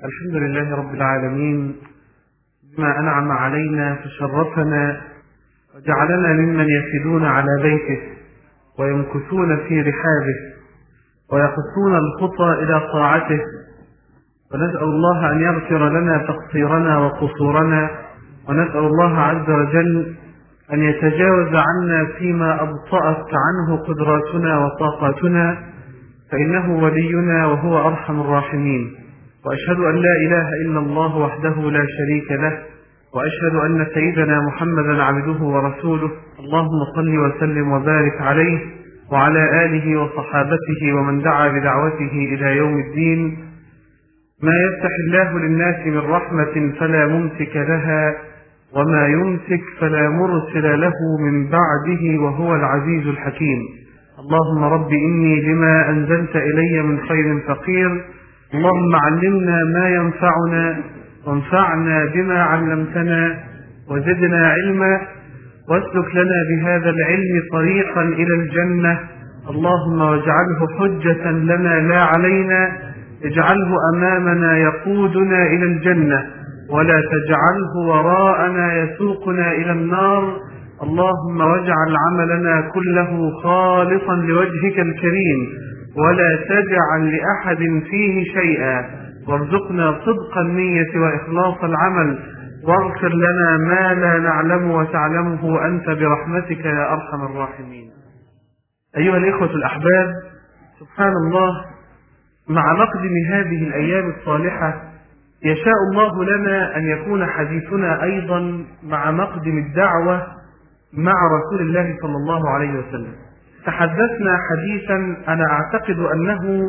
الحمد لله رب العالمين بما أنعم علينا فشرفنا وجعلنا ممن يفدون على بيته ويمكثون في رحابه ويقصون الخطى إلى طاعته، ونسأل الله أن يغفر لنا تقصيرنا وقصورنا، ونسأل الله عز وجل أن يتجاوز عنا فيما أبطأت عنه قدراتنا وطاقاتنا، فإنه ولينا وهو أرحم الراحمين. وأشهد أن لا إله إلا الله وحده لا شريك له، وأشهد أن سيدنا محمدا عبده ورسوله. اللهم صل وسلم وبارك عليه وعلى آله وصحابته ومن دعا بدعوته إلى يوم الدين. ما يفتح الله للناس من رحمة فلا ممسك لها، وما يمسك فلا مرسل له من بعده، وهو العزيز الحكيم. اللهم رب إني لما أنزلت إلي من خير فقير، اللهم علمنا ما ينفعنا وانفعنا بما علمتنا وزدنا علما، واسلك لنا بهذا العلم طريقا إلى الجنة. اللهم واجعله حجة لنا لا علينا، اجعله أمامنا يقودنا إلى الجنة، ولا تجعله وراءنا يسوقنا إلى النار. اللهم واجعل عملنا كله خالصا لوجهك الكريم، ولا تجعل لأحد فيه شيئا، وارزقنا صدق النية وإخلاص العمل، واغفر لنا ما لا نعلم وتعلمه أنت برحمتك يا أرحم الراحمين. أيها الإخوة الأحباب، سبحان الله، مع مقدم هذه الأيام الصالحة يشاء الله لنا أن يكون حديثنا أيضا مع مقدم الدعوة مع رسول الله صلى الله عليه وسلم. تحدثنا حديثا أنا أعتقد أنه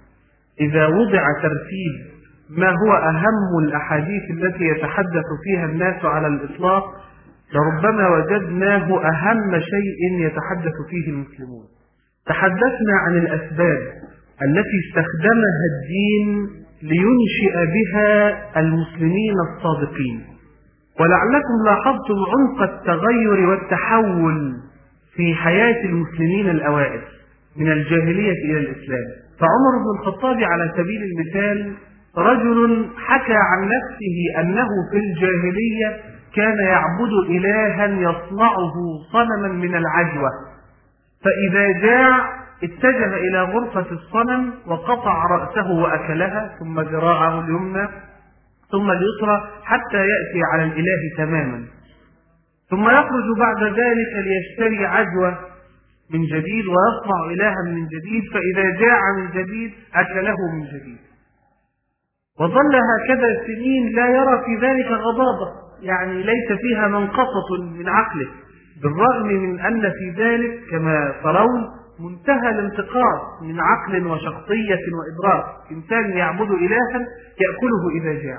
إذا وضع ترتيب ما هو أهم الأحاديث التي يتحدث فيها الناس على الإطلاق لربما وجدناه أهم شيء يتحدث فيه المسلمون. تحدثنا عن الأسباب التي استخدمها الدين لينشئ بها المسلمين الصادقين، ولعلكم لاحظتم عمق التغير والتحول في حياة المسلمين الأوائل من الجاهلية إلى الإسلام. فعمر بن الخطاب على سبيل المثال رجل حكى عن نفسه أنه في الجاهلية كان يعبد إلها يصنعه صنما من العجوة، فإذا جاع اتجه إلى غرفة الصنم وقطع رأسه وأكلها، ثم ذراعه اليمنى ثم اليسرى حتى يأتي على الإله تماما، ثم يخرج بعد ذلك ليشتري عجوة من جديد ويصنع إلها من جديد، فإذا جاع من جديد أكله من جديد. وظل هكذا سنين لا يرى في ذلك غضاضة، يعني ليس فيها منقصة من عقله، بالرغم من أن في ذلك كما ترون منتهى الانتقاص من عقل وشخصية وإدراك. إنسان يعبد إلها يأكله إذا جاع.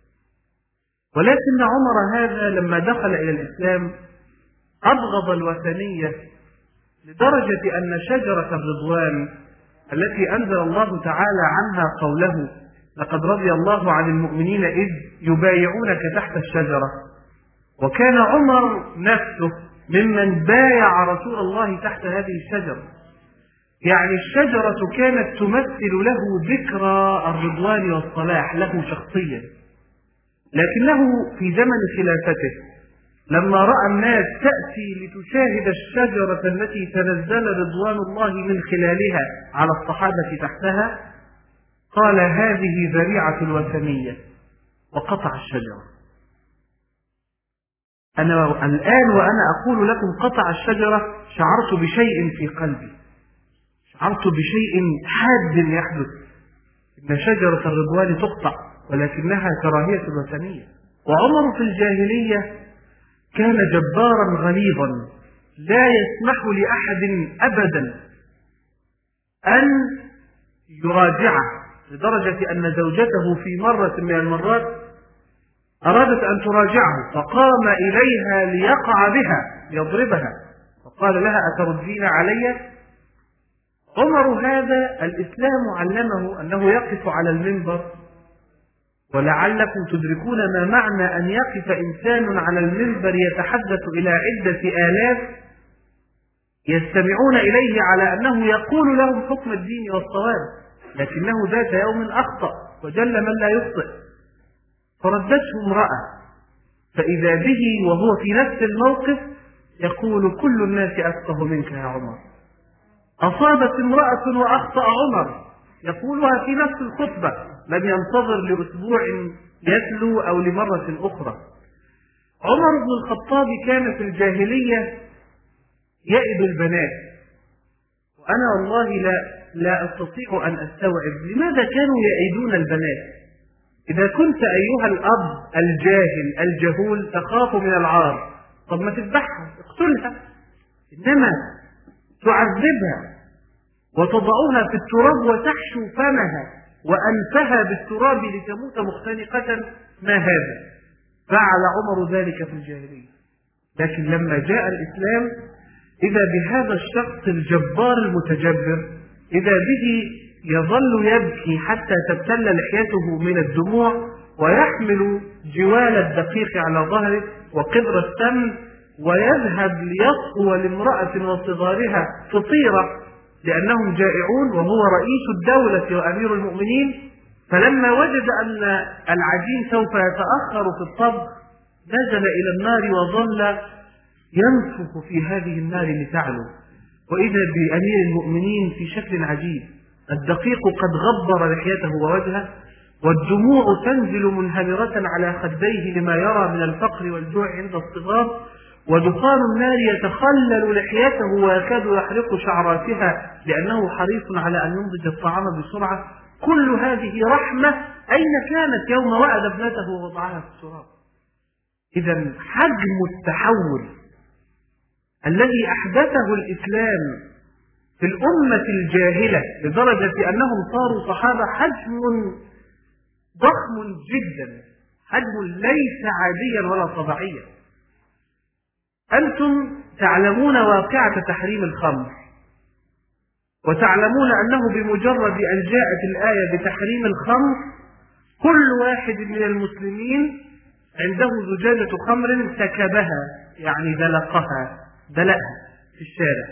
ولكن عمر هذا لما دخل إلى الإسلام أبغض الوثنية لدرجة أن شجرة الرضوان التي أنزل الله تعالى عنها قوله لقد رضي الله عن المؤمنين إذ يبايعونك تحت الشجرة، وكان عمر نفسه ممن بايع رسول الله تحت هذه الشجرة. يعني الشجرة كانت تمثل له ذكرى الرضوان والصلاح له شخصيا، لكنه في زمن خلافته لما رأى الناس تأتي لتشاهد الشجرة التي تنزل رضوان الله من خلالها على الصحابة تحتها، قال هذه ذريعة الوثنية، وقطع الشجرة. أنا الآن وأنا أقول لكم قطع الشجرة شعرت بشيء في قلبي، شعرت بشيء حاد يحدث، إن شجرة الرضوان تقطع، ولكنها كراهية الوثنية. وعمر في الجاهلية كان جبارا غليظا لا يسمح لأحد أبدا أن يراجعه، لدرجة أن زوجته في مرة من المرات أرادت أن تراجعه فقام إليها ليقع بها يضربها، فقال لها أتردين علي؟ عمر هذا الإسلام علمه أنه يقف على المنبر، ولعلكم تدركون ما معنى أن يقف إنسان على المنبر يتحدث إلى عدة آلاف يستمعون إليه على أنه يقول لهم حكم الدين والصواب، لكنه ذات يوم أخطأ وجل من لا يخطئ، فردته امرأة، فإذا به وهو في نفس الموقف يقول كل الناس أفقه منك يا عمر. أصابت امرأة وأخطأ عمر، يقولها في نفس الخطبة، لم ينتظر لأسبوع يتلو أو لمرة أخرى. عمر بن الخطاب كان في الجاهلية يئد البنات، وأنا والله لا أستطيع أن أستوعب لماذا كانوا يئدون البنات. إذا كنت أيها الأب الجاهل الجهول تخاف من العار، طب ما تذبحها اقتلها، إنما تعذبها وتضعها في التراب وتحشو فمها وأنفها بالتراب لتموت مختنقة، ما هذا؟ فعل عمر ذلك في الجاهلية. لكن لما جاء الإسلام إذا بهذا الشخص الجبار المتجبر، إذا به يظل يبكي حتى تبتل لحيته من الدموع، ويحمل جوال الدقيق على ظهره وقدر السمن، ويذهب ليصفو لامرأة وصغارها فطيرة لأنهم جائعون، وهو رئيس الدولة وأمير المؤمنين. فلما وجد أن العجين سوف يتأخر في الطبخ نزل إلى النار وظل ينفخ في هذه النار لتعلو، وإذا بأمير المؤمنين في شكل عجيب، الدقيق قد غبر لحيته ووجهه، والدموع تنزل منهمرة على خديه لما يرى من الفقر والجوع عند الصغار، ودخان النار يتخلل لحيته ويكاد يحرق شعراتها لأنه حريص على أن ينضج الطعام بسرعة. كل هذه رحمة أين كانت يوم وأد ابنته ووضعها في التراب؟ إذا حجم التحول الذي أحدثه الإسلام في الأمة الجاهلة لدرجة أنهم صاروا صحابة حجم ضخم جدا، حجم ليس عاديا ولا طبيعيا. أنتم تعلمون واقعة تحريم الخمر، وتعلمون أنه بمجرد أن جاءت الآية بتحريم الخمر كل واحد من المسلمين عنده زجاجة خمر سكبها، يعني دلقها في الشارع،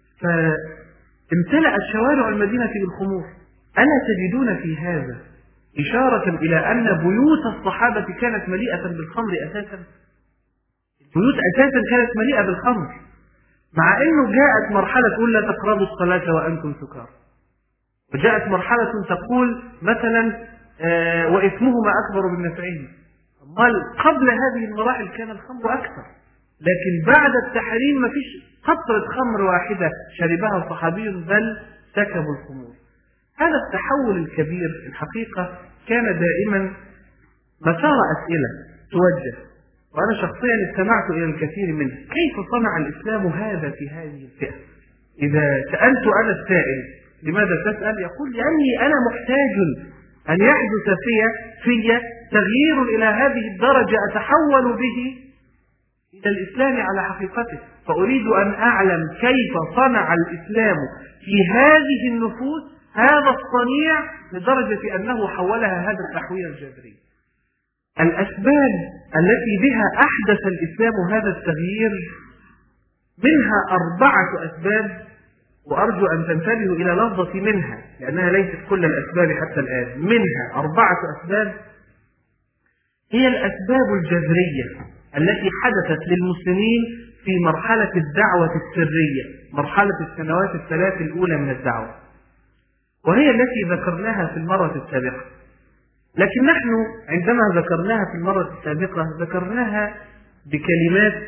فامتلأت شوارع المدينة بالخمور. ألا تجدون في هذا إشارة إلى أن بيوت الصحابة كانت مليئة بالخمر أساسا؟ البيوت أساسا كانت مليئة بالخمر، مع أنه جاءت مرحلة تقول لا تقربوا الصلاة وأنتم سكارى، وجاءت مرحلة تقول مثلا وإثمهما أكبر من نفعهما. قبل هذه المراحل كان الخمر أكثر، لكن بعد التحريم ما فيش قطرة خمر واحدة شربها صحابي، بل سكبوا الخمور. هذا التحول الكبير الحقيقة كان دائما مسار أسئلة توجه، وأنا شخصيا استمعت إلى الكثير منه. كيف صنع الإسلام هذا في هذه الفئة؟ إذا سألت أنا السائل لماذا تسأل؟ يقول لأني أنا محتاج أن يحدث في تغيير إلى هذه الدرجة أتحول به إلى الإسلام على حقيقته، فأريد أن أعلم كيف صنع الإسلام في هذه النفوس هذا الصنيع لدرجة أنه حولها هذا التحويل الجذري. الأسباب التي بها أحدث الإسلام هذا التغيير منها 4 أسباب، وأرجو أن تنتبهوا إلى لفظة منها لأنها ليست كل الأسباب حتى الآن. منها 4 أسباب هي الأسباب الجذرية التي حدثت للمسلمين في مرحلة الدعوة السرية، مرحلة السنوات ال3 الأولى من الدعوة، وهي التي ذكرناها في المرة السابقة. لكن نحن عندما ذكرناها في المرة السابقة ذكرناها بكلمات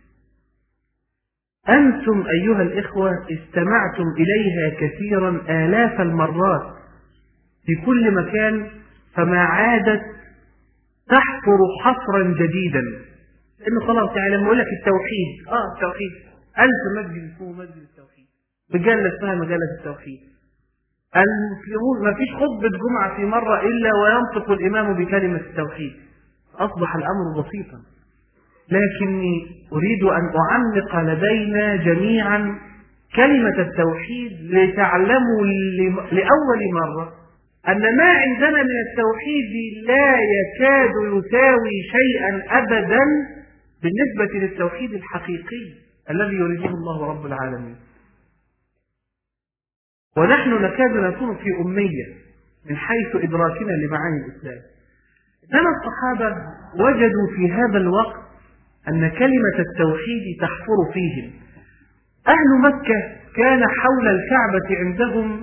أنتم أيها الإخوة استمعتم إليها كثيرا آلاف المرات في كل مكان، فما عادت تحفر حفرا جديدا، لأنه خلاص يعني لما أقول لك التوحيد التوحيد 1000 مسجد اسمه مسجد التوحيد، مجلة اسمها مجلة التوحيد. المسلمون ما فيش خطبة جمعة في مرة إلا وينطق الإمام بكلمة التوحيد، أصبح الأمر بسيطا. لكني أريد أن أعمق لدينا جميعا كلمة التوحيد لتعلموا لأول مرة أن ما عندنا من التوحيد لا يكاد يساوي شيئا أبدا بالنسبة للتوحيد الحقيقي الذي يريده الله رب العالمين. ونحن نكاد نكون في أمية، من حيث إدراكنا لمعاني الإسلام. إنما الصحابة وجدوا في هذا الوقت أن كلمة التوحيد تحفر فيهم. أهل مكة كان حول الكعبة عندهم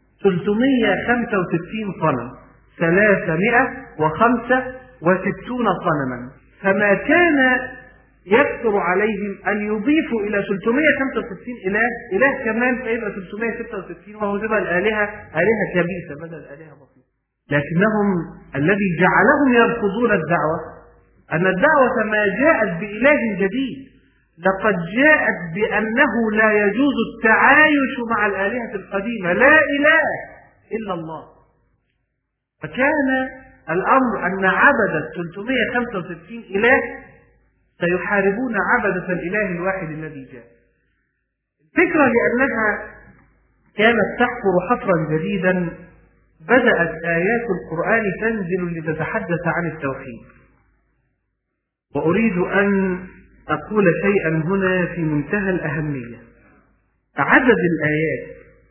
365 صنم، 365 صنما، فما كان يكثر عليهم أن يضيفوا إلى 365 إله كمان، فيبقى 366، وهو تبقى الآلهة آلهة كبيسة بدل الآلهة بسيطة. لكنهم الذي جعلهم يرفضون الدعوة أن الدعوة ما جاءت بإله جديد، لقد جاءت بأنه لا يجوز التعايش مع الآلهة القديمة، لا إله إلا الله. فكان الأمر أن عبدة 365 إله سيحاربون عبدة الإله الواحد الذي جاء. الفكرة لأنها كانت تحفر حفرا جديدا، بدأت آيات القرآن تنزل لتتحدث عن التوحيد. وأريد أن أقول شيئا هنا في منتهى الأهمية. عدد الآيات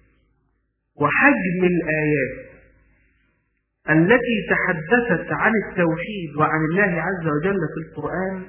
وحجم الآيات التي تحدثت عن التوحيد وعن الله عز وجل في القرآن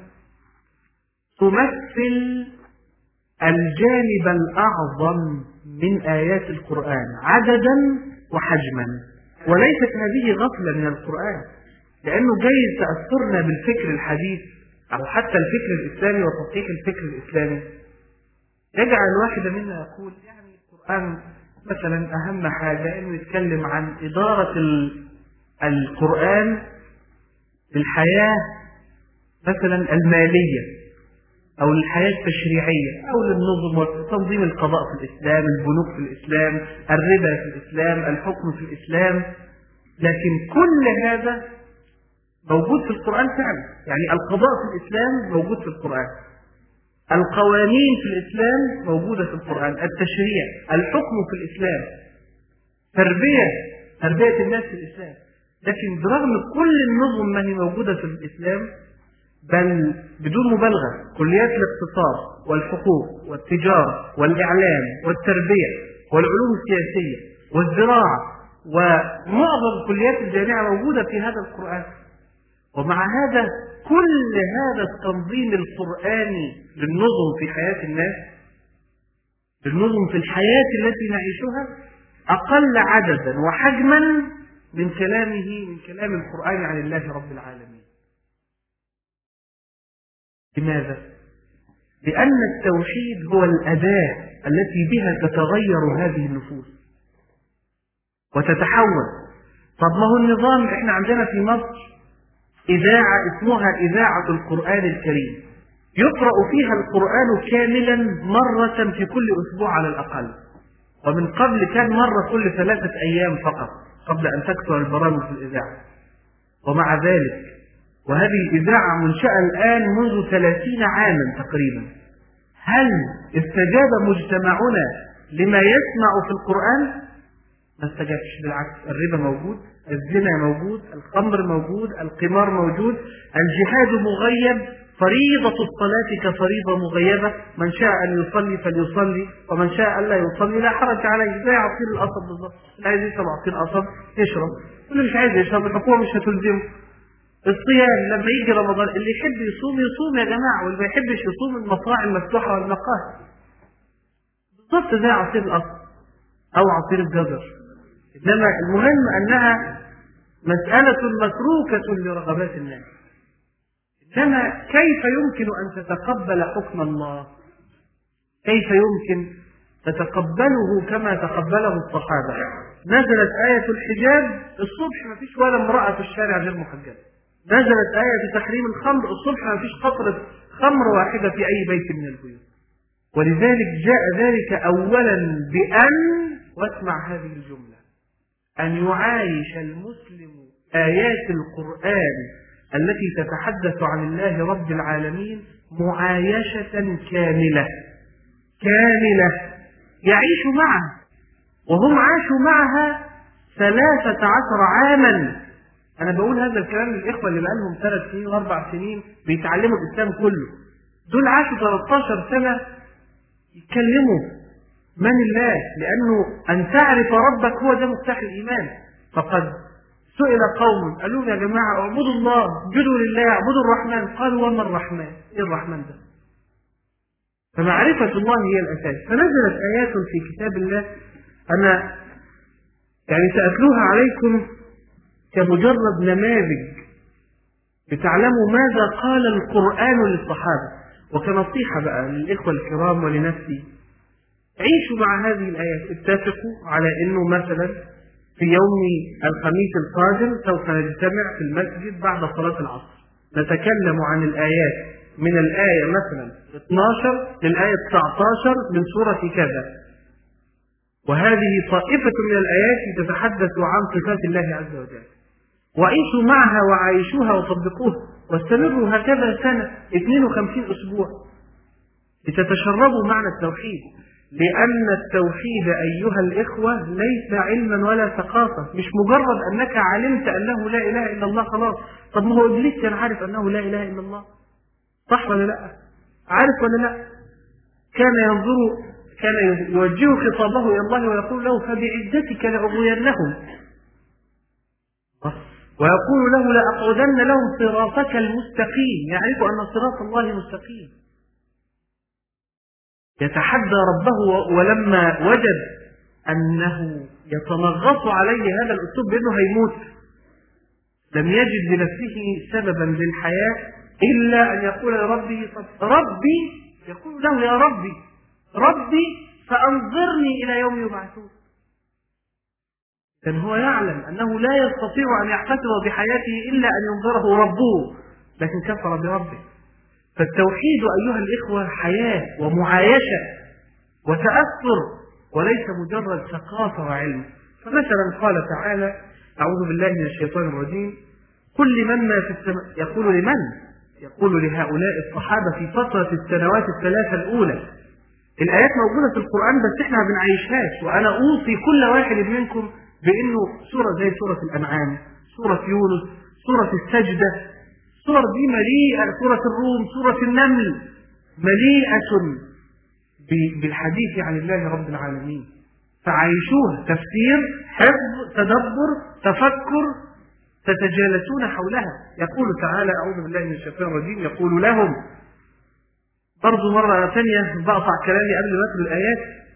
تمثل الجانب الأعظم من آيات القرآن عددا وحجما. وليست هذه غفلة من القرآن، لأنه جاي تأثرنا بالفكر الحديث أو حتى الفكر الإسلامي وتطبيق الفكر الإسلامي، يجعل الواحد منا يقول يعني القرآن مثلا أهم حاجة إنه يتكلم عن إدارة القرآن للحياة مثلا المالية أو للحياة التشريعية أو للنظم وتنظيم القضاء في الإسلام، البنوك في الإسلام، الربا في الإسلام، الحكم في الإسلام. لكن كل هذا موجود في القرآن فعلا. يعني القضاء في الإسلام موجود في القرآن، القوانين في الإسلام موجودة في القرآن، التشريع، الحكم في الإسلام، تربية الناس في الإسلام. لكن برغم كل النظم ما هي موجودة في الإسلام، بل بدون مبالغة كليات الاقتصاد والحقوق والتجارة والإعلام والتربية والعلوم السياسية والزراعة ومعظم كليات الجامعة موجودة في هذا القرآن. ومع هذا كل هذا التنظيم القرآني للنظم في حياة الناس، للنظم في الحياة التي نعيشها، أقل عددا وحجما من كلام القرآن عن الله رب العالمين. لماذا؟ لأن التوحيد هو الأداة التي بها تتغير هذه النفوس وتتحول. طب ما هو النظام، احنا عندنا في مصر إذاعة اسمها إذاعة القرآن الكريم، يقرأ فيها القرآن كاملا مرة في كل أسبوع على الأقل، ومن قبل كان مرة كل 3 أيام فقط قبل أن تكثر البرامج في الإذاعة. ومع ذلك وهذه الإذاعة منشأة الآن منذ 30 عاما تقريبا، هل استجاب مجتمعنا لما يسمع في القرآن؟ ما استجابش، بالعكس. الربا موجود، الزنا موجود، الخمر موجود، القمار موجود، الجهاد مغيب، فريضة الصلاة كفريضة مغيبة، من شاء أن يصلي فليصلي ومن شاء أن لا يصلي لا حرج عليه، زي عصير القصب بالظبط، اللي عايز يشرب عصير قصب يشرب، اللي مش عايز يشرب الحكومة مش هتلزمه. الصيام لما يجي رمضان اللي يحب يصوم يصوم يا جماعة، واللي ما يحبش يصوم المطاعم المفتوحة والمقاهي، بالظبط زي عصير القصب أو عصير الجزر. إنما المهم أنها مسألة متروكة لرغبات الناس. إنما كيف يمكن أن تتقبل حكم الله؟ كيف يمكن تتقبله كما تقبله الصحابة؟ نزلت آية الحجاب الصبح ما فيش ولا امرأة في الشارع غير محجبة. نزلت آية تحريم الخمر الصبح ما فيش قطرة خمر واحدة في أي بيت من البيوت. ولذلك جاء ذلك أولا بأن، واسمع هذه الجملة، أن يعايش المسلم آيات القرآن التي تتحدث عن الله رب العالمين معايشة كاملة يعيش معها. وهم عاشوا معها 13 عاما. أنا بقول هذا الكلام للإخوة اللي بقالهم 3 سنين و4 سنين بيتعلموا الإسلام كله، دول عاشوا 13 سنة يتكلموا من الله، لأنه أن تعرف ربك هو ده مفتاح الإيمان. فقد سئل قوم قالوا يا جماعة اعبدوا الله، اسجدوا لله، اعبدوا الرحمن. قالوا وما الرحمن؟ ايه الرحمن ده؟ فمعرفة الله هي الأساس. فنزلت آيات في كتاب الله أنا سأتلوها عليكم كمجرد نماذج لتعلموا ماذا قال القرآن للصحابة، وكنصيحة بقى للإخوة الكرام ولنفسي: عيشوا مع هذه الآيات. اتفقوا على أنه مثلا في يوم الخميس القادم سوف نجتمع في المسجد بعد صلاة العصر نتكلم عن الآيات من الآية مثلا 12 للآية 19 من سورة كذا، وهذه طائفة من الآيات تتحدث عن صفات الله عز وجل، وعيشوا معها وعايشوها وطبقوها، واستمروا هكذا سنة 52 أسبوع لتتشربوا معنى التوحيد. لأن التوحيد أيها الإخوة ليس علما ولا ثقافة، مش مجرد أنك علمت أنه لا إله إلا الله خلاص. طب ما هو إبليس كان عارف أنه لا إله إلا الله، صح ولا لا؟ عارف ولا لا؟ كان يوجه خطابه إلى الله ويقول له: فبعزتك لأغوينهم، ويقول له: لأقعدن لهم صراطك المستقيم. يعرف أن صراط الله مستقيم. يتحدى ربه، ولما وجد أنه يتنغص عليه هذا الأسلوب بأنه هيموت لم يجد لنفسه سببا للحياة إلا أن يقول لربه: ربي، يقول له: يا ربي فأنظرني إلى يوم يبعثون. كان هو يعلم أنه لا يستطيع أن يحتسب بحياته إلا أن ينظره ربه، لكن كفر بربه. فالتوحيد أيها الإخوة حياة ومعايشة وتأثر، وليس مجرد ثقافة وعلم. فمثلا قال تعالى: أعوذ بالله من الشيطان الرجيم: قل لمن ما في السماء. يقول لمن؟ يقول لهؤلاء الصحابة في فترة السنوات الثلاثة الأولى. الآيات موجودة في القرآن بس احنا ما بنعيشهاش. وأنا أوصي كل واحد منكم بأنه سورة زي سورة الأنعام، سورة يونس، سورة السجدة، السور دي مليئة، سورة الروم، سورة النمل، مليئة بالحديث عن الله رب العالمين. فعيشوها تفسير، حفظ، تدبر، تفكر، تتجالسون حولها. يقول تعالى: أعوذ بالله من الشيطان الرجيم، يقول لهم، برضو مرة ثانية بقطع كلامي قبل ما أتلو الآيات،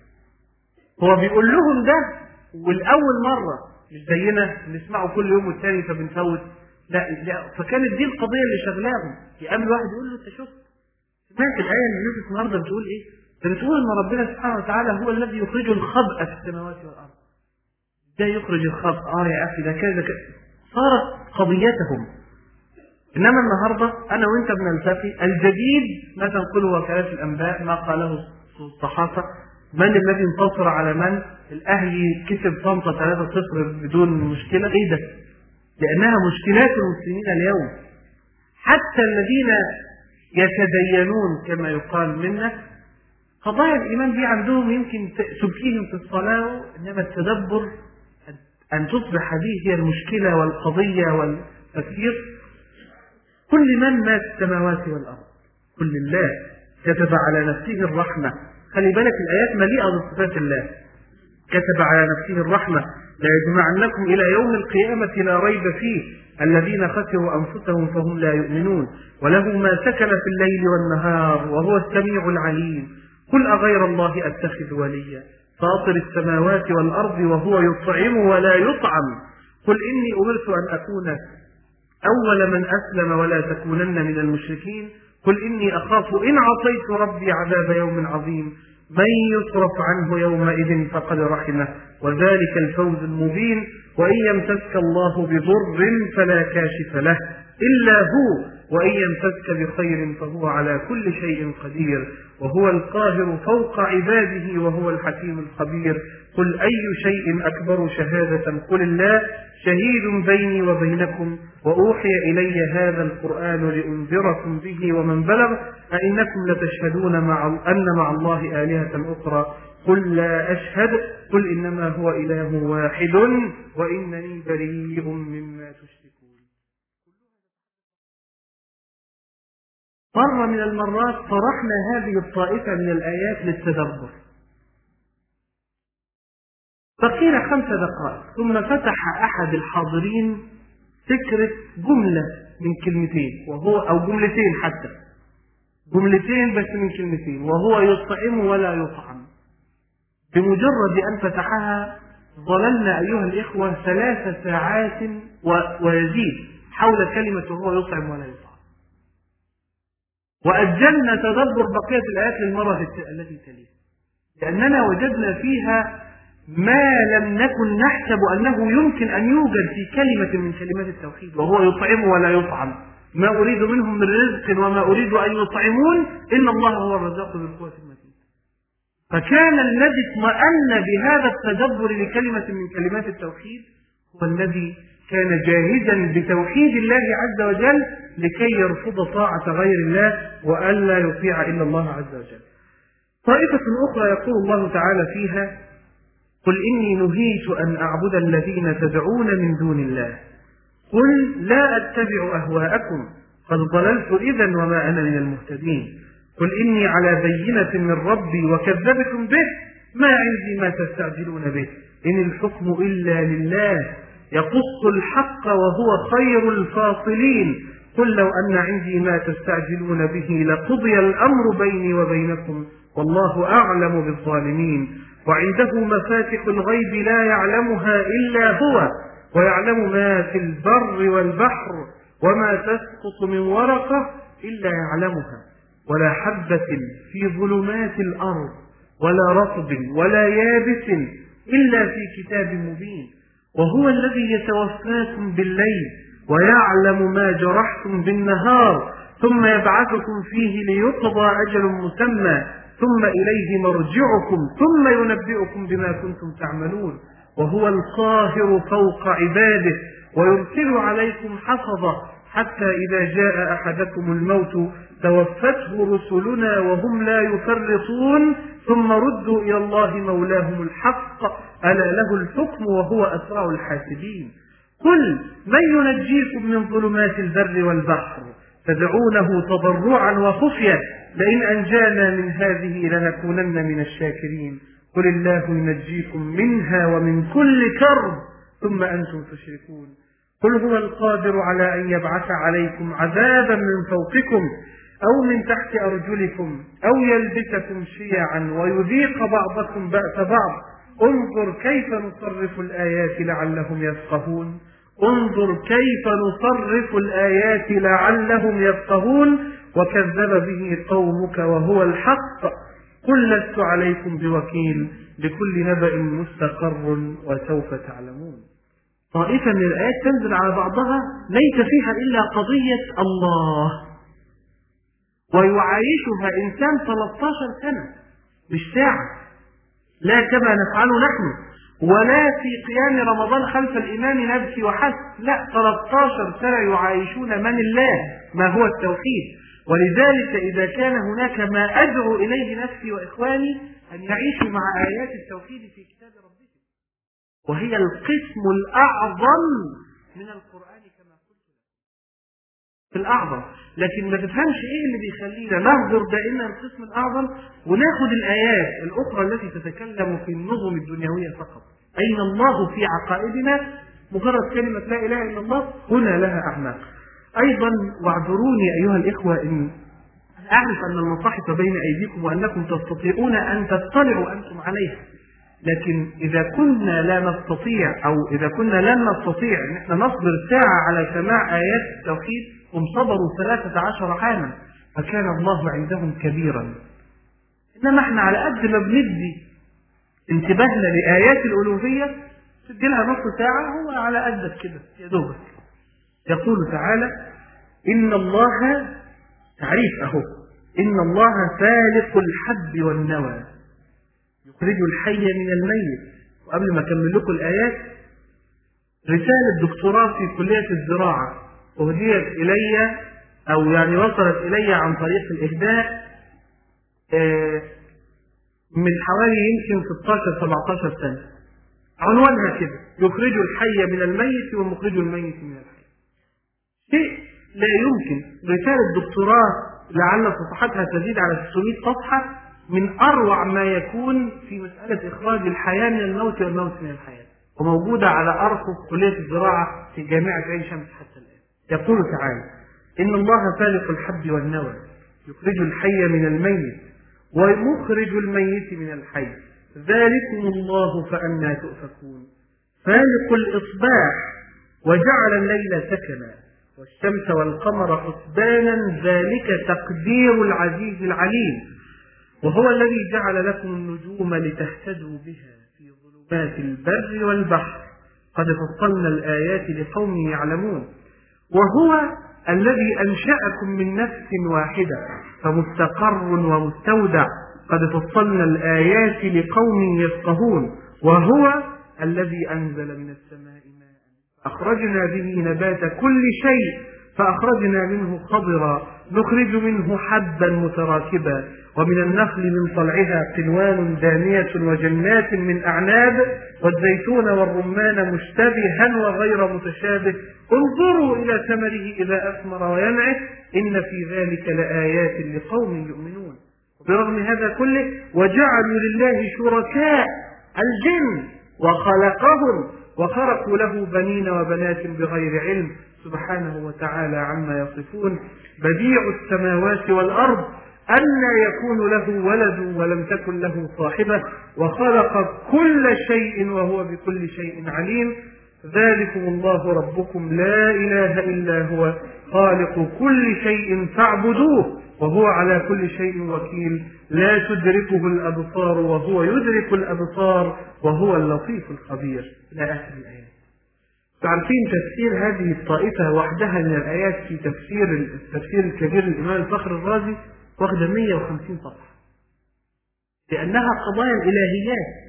هو بيقول لهم ده والأول مرة، مش زينا نسمعه كل يوم والتاني فبنفوت، لا، فكانت دي القضية اللي شغلاهم. يقابل واحد يقول له: أنت شفت سمعت الآية اللي نزلت النهارده بتقول إيه؟ بتقول إن ربنا سبحانه وتعالى هو الذي يخرج الخبأ في السماوات والأرض. ده يخرج الخبأ، يا أخي ده كذا كذا. صارت قضيتهم. إنما النهارده أنا وأنت بنلتقي، الجديد ما تنقله وكالات الأنباء، ما قاله الصحافة، من الذي انتصر على من، الأهلي كسب طنطا 3-0 بدون مشكلة. إيه ده؟ لأنها مشكلات المسلمين اليوم. حتى الذين يتدينون كما يقال منا، قضايا الإيمان دي عندهم يمكن تبكيهم في الصلاة، إنما التدبر، أن تصبح هذه هي المشكلة والقضية والتفكير. كل من ما في السماوات والأرض، كل الله كتب على نفسه الرحمة. خلي بالك الآيات مليئة بصفات الله. كتب على نفسه الرحمة: لا يجمعنكم إلى يوم القيامة لا ريب فيه الذين خسروا أنفسهم فهم لا يؤمنون وله ما سكن في الليل والنهار وهو السميع العليم. قل أغير الله أتخذ وليا فاطر السماوات والأرض وهو يطعم ولا يطعم قل إني أمرت أن أكون أول من أسلم ولا تكونن من المشركين قل إني أخاف إن عصيت ربي عذاب يوم عظيم من يصرف عنه يومئذ فقد رحمه وذلك الفوز المبين وإن يمسسك الله بضر فلا كاشف له إلا هو وإن يمسسك بخير فهو على كل شيء قدير وهو القاهر فوق عباده وهو الحكيم الخبير قل أي شيء أكبر شهادة قل الله شهيد بيني وبينكم وأوحي إلي هذا القرآن لأنذركم به ومن بلغ أئنكم لتشهدون أن مع الله آلهة أخرى قل لا أشهد قل إنما هو إله واحد وإنني بريء مما تشركون. مرة من المرات طرحنا هذه الطائفة من الآيات للتدبر فقيل 5 دقائق، ثم فتح أحد الحاضرين فكرة جملة من كلمتين، أو جملتين، حتى جملتين بس من كلمتين، وهو يطعم ولا يطعم. بمجرد أن فتحها ظللنا أيها الإخوة 3 ساعات ويزيد حول كلمة وهو يطعم ولا يطعم، وأجلنا تدبر بقية الآيات للمرة التي تليها، لأننا وجدنا فيها ما لم نكن نحسب أنه يمكن أن يوجد في كلمة من كلمات التوحيد، وهو يطعم ولا يطعم. ما أريد منهم من رزق وما أريد أن يطعمون إن الله هو الرزاق ذو القوة المتين. فكان الذي اطمأن بهذا التدبر لكلمة من كلمات التوحيد هو الذي كان جاهزا بتوحيد الله عز وجل لكي يرفض طاعة غير الله وألا يطيع إلا الله عز وجل. طائفة أخرى يقول الله تعالى فيها: قل إني نهيت أن أعبد الذين تدعون من دون الله، قل لا أتبع أهواءكم قد ضللت إذا وما أنا من المهتدين، قل إني على بينة من ربي وكذبتم به ما عندي ما تستعجلون به إن الحكم إلا لله يقص الحق وهو خير الفاصلين، قل لو أن عندي ما تستعجلون به لقضي الأمر بيني وبينكم والله أعلم بالظالمين، وعنده مفاتح الغيب لا يعلمها إلا هو ويعلم ما في البر والبحر وما تسقط من ورقة إلا يعلمها ولا حبة في ظلمات الأرض ولا رطب ولا يابس إلا في كتاب مبين، وهو الذي يتوفاكم بالليل ويعلم ما جرحتم بالنهار ثم يبعثكم فيه ليقضى أجل مسمى ثم إليه مرجعكم ثم ينبئكم بما كنتم تعملون، وهو القاهر فوق عباده ويرسل عليكم حفظة حتى إذا جاء أحدكم الموت توفته رسلنا وهم لا يفرطون ثم ردوا إلى الله مولاهم الحق ألا له الحكم وهو أسرع الحاسبين. قل من ينجيكم من ظلمات البر والبحر تدعونه تضرعا وخفية لئن أنجانا من هذه لنكونن من الشاكرين، قل الله ينجيكم منها ومن كل كرب ثم أنتم تشركون، قل هو القادر على أن يبعث عليكم عذابا من فوقكم أو من تحت أرجلكم أو يلبسكم شيعا ويذيق بعضكم بأس بعض، انظر كيف نصرف الآيات لعلهم يفقهون، انظر كيف نصرف الآيات لعلهم يفقهون، وكذب به قومك وهو الحق، قل لست عليكم بوكيل لكل نبأ مستقر وسوف تعلمون. طائفة من الآيات تنزل على بعضها ليس فيها إلا قضية الله، ويعايشها إنسان 13 سنة مش ساعة، لا كما نفعل نحن، ولا في قيام رمضان خلف الإمام نبكي وحسب، لا 13 سنة يعايشون من الله ما هو التوحيد. ولذلك إذا كان هناك ما أدعو إليه نفسي وإخواني أن يعيشوا مع آيات التوحيد في كتاب ربهم، وهي القسم الأعظم من القرآن كما قلت في الأعظم، لكن ما تفهمش إيه اللي بيخلينا نهجر دائما القسم الأعظم وناخد الآيات الأخرى التي تتكلم في النظم الدنيوية فقط. أين الله في عقائدنا؟ مجرد كلمة لا إله إلا الله هنا لها أعماق. أيضا واعذروني أيها الإخوة إن أعرف أن المصاحف بين أيديكم وأنكم تستطيعون أن تطلعوا أنتم عليها، لكن إذا كنا لا نستطيع أو إذا كنا لن نستطيع أن احنا نصبر ساعة على سماع آيات التوحيد، هم صبروا 13 عاما فكان الله عندهم كبيرا، إنما احنا على قد ما بندي انتباهنا لآيات الألوهية تدي لها نص ساعة هو على قدك كده يا دوبك. يقول تعالى إن الله تعريف أهو إن الله فالق الحب والنوى يخرج الحي من الميت. وقبل ما أكمل لكم الآيات، رسالة دكتوراه في كلية الزراعة أهديت إلي أو يعني وصلت إلي عن طريق الإهداء من حوالي يمكن 16-17 سنة، عنوانها كده يخرج الحي من الميت ومخرج الميت من الحي. شيء لا يمكن. رسالة دكتوراه لعل صفحتها تزيد على 600 صفحة من أروع ما يكون في مسألة إخراج الحياة من الموت والموت من الحياة، وموجودة على أرفف كلية الزراعة في جامعة عين شمس حتى الآن. يقول تعالى: إن الله فالق الحب والنوى يخرج الحي من الميت ومخرج الميت من الحي ذلكم الله فأنى تؤفكون. فالق الإصباح وجعل الليل سكنا والشمس والقمر حسبانا ذلك تقدير العزيز العليم. وهو الذي جعل لكم النجوم لتهتدوا بها في ظلمات البر والبحر قد فصلنا الآيات لقوم يعلمون. وهو الذي أنشأكم من نفس واحدة فمستقر ومستودع قد فصلنا الآيات لقوم يفقهون. وهو الذي أنزل من السماء ماء فأخرجنا به نبات كل شيء فأخرجنا منه خضرا نخرج منه حبا متراكبا ومن النخل من طلعها قنوان دانية وجنات من أعناب والزيتون والرمان مشتبها وغير متشابه انظروا إلى ثمره إذا أثمر وينعه إن في ذلك لآيات لقوم يؤمنون. برغم هذا كله وجعلوا لله شركاء الجن وخلقهم وخرقوا له بنين وبنات بغير علم سبحانه وتعالى عما يصفون. بديع السماوات والأرض أنى يكون له ولد ولم تكن له صاحبة وخلق كل شيء وهو بكل شيء عليم. ذلكم الله ربكم لا إله إلا هو خالق كل شيء فاعبدوه وهو على كل شيء وكيل لا تدركه الأبصار وهو يدرك الأبصار وهو اللطيف الخبير إلى آخر الآيات. تعرفين تفسير هذه الطائفة وحدها من الآيات في التفسير الكبير للإمام الفخر الرازي واخدة 150 صفحة لأنها قضايا الإلهيات.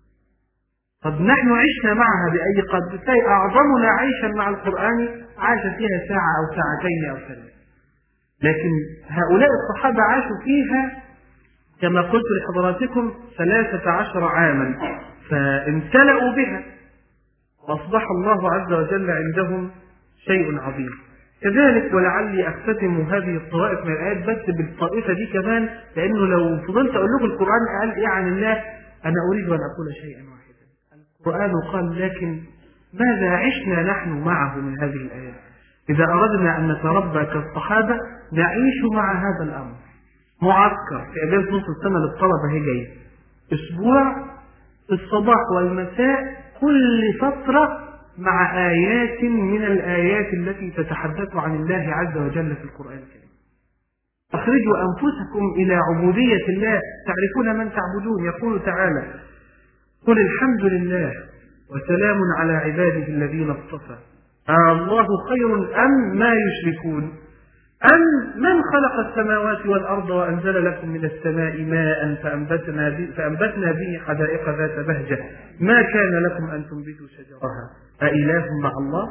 قد نحن عشنا معها بأي قدر، تلاقي أعظمنا عيشا مع القرآن عاش فيها ساعة أو ساعتين أو ثلاث، لكن هؤلاء الصحابة عاشوا فيها كما قلت لحضراتكم 13 عاما فامتلأوا بها وأصبح الله عز وجل عندهم شيء عظيم. كذلك ولعلي أختتم هذه الطوائف من الآيات بس بالطائفة دي كمان، لأنه لو فضلت أقول لكم القرآن قال إيه عن الله أنا أريد أن أقول شيئا واحدا. القرآن قال لكن ماذا عشنا نحن معه من هذه الآيات؟ إذا أردنا أن نتربى كالصحابة نعيش مع هذا الأمر. معسكر في أجازة نصف السنة للطلبة هي جاية أسبوع في الصباح والمساء كل فترة مع آيات من الآيات التي تتحدث عن الله عز وجل في القرآن الكريم. أخرجوا أنفسكم إلى عبودية الله تعرفون من تعبدون. يقول تعالى قل الحمد لله وسلام على عباده الذين اصطفى الله خير أم ما يشركون أم من خلق السماوات والأرض وأنزل لكم من السماء ماء فأنبتنا به حدائق ذات بهجة ما كان لكم أن تنبتوا شجرها أإله مع الله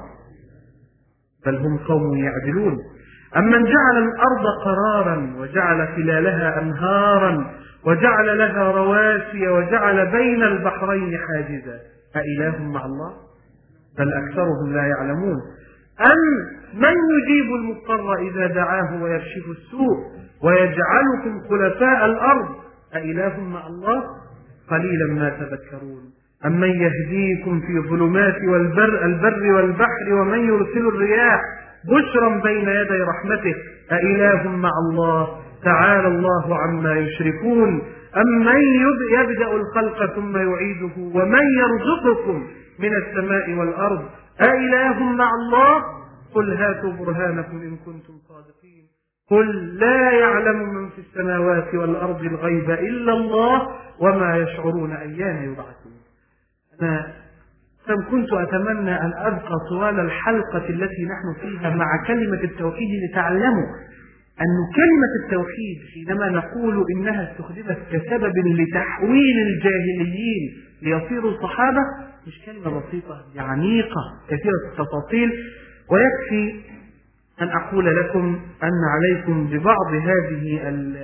بل هم قوم يعدلون أمن جعل الأرض قرارا وجعل خلالها أنهارا وجعل لها رواسي وجعل بين البحرين حاجزا أإله مع الله بل أكثرهم لا يعلمون أم من يجيب المضطر إذا دعاه ويكشف السوء ويجعلكم خلفاء الأرض أإله مع الله قليلا ما تذكرون أمن يهديكم في ظلمات البر والبحر ومن يرسل الرياح بشرا بين يدي رحمته أإله مع الله تعالى الله عما يشركون أمن يبدأ الخلق ثم يعيده ومن يرزقكم من السماء والأرض أإله مع الله قل هاتوا برهانكم إن كنتم صادقين قل لا يعلم من في السماوات والأرض الغيب إلا الله وما يشعرون أيان يبعثون. أنا كم كنت أتمنى أن أبقى طوال الحلقة التي نحن فيها مع كلمة التوحيد لتعلموا أن كلمة التوحيد حينما نقول إنها استخدمت كسبب لتحويل الجاهليين ليصيروا صحابة مش كلمة بسيطة عميقة كثيرة التفاصيل. ويكفي أن أقول لكم أن عليكم ببعض هذه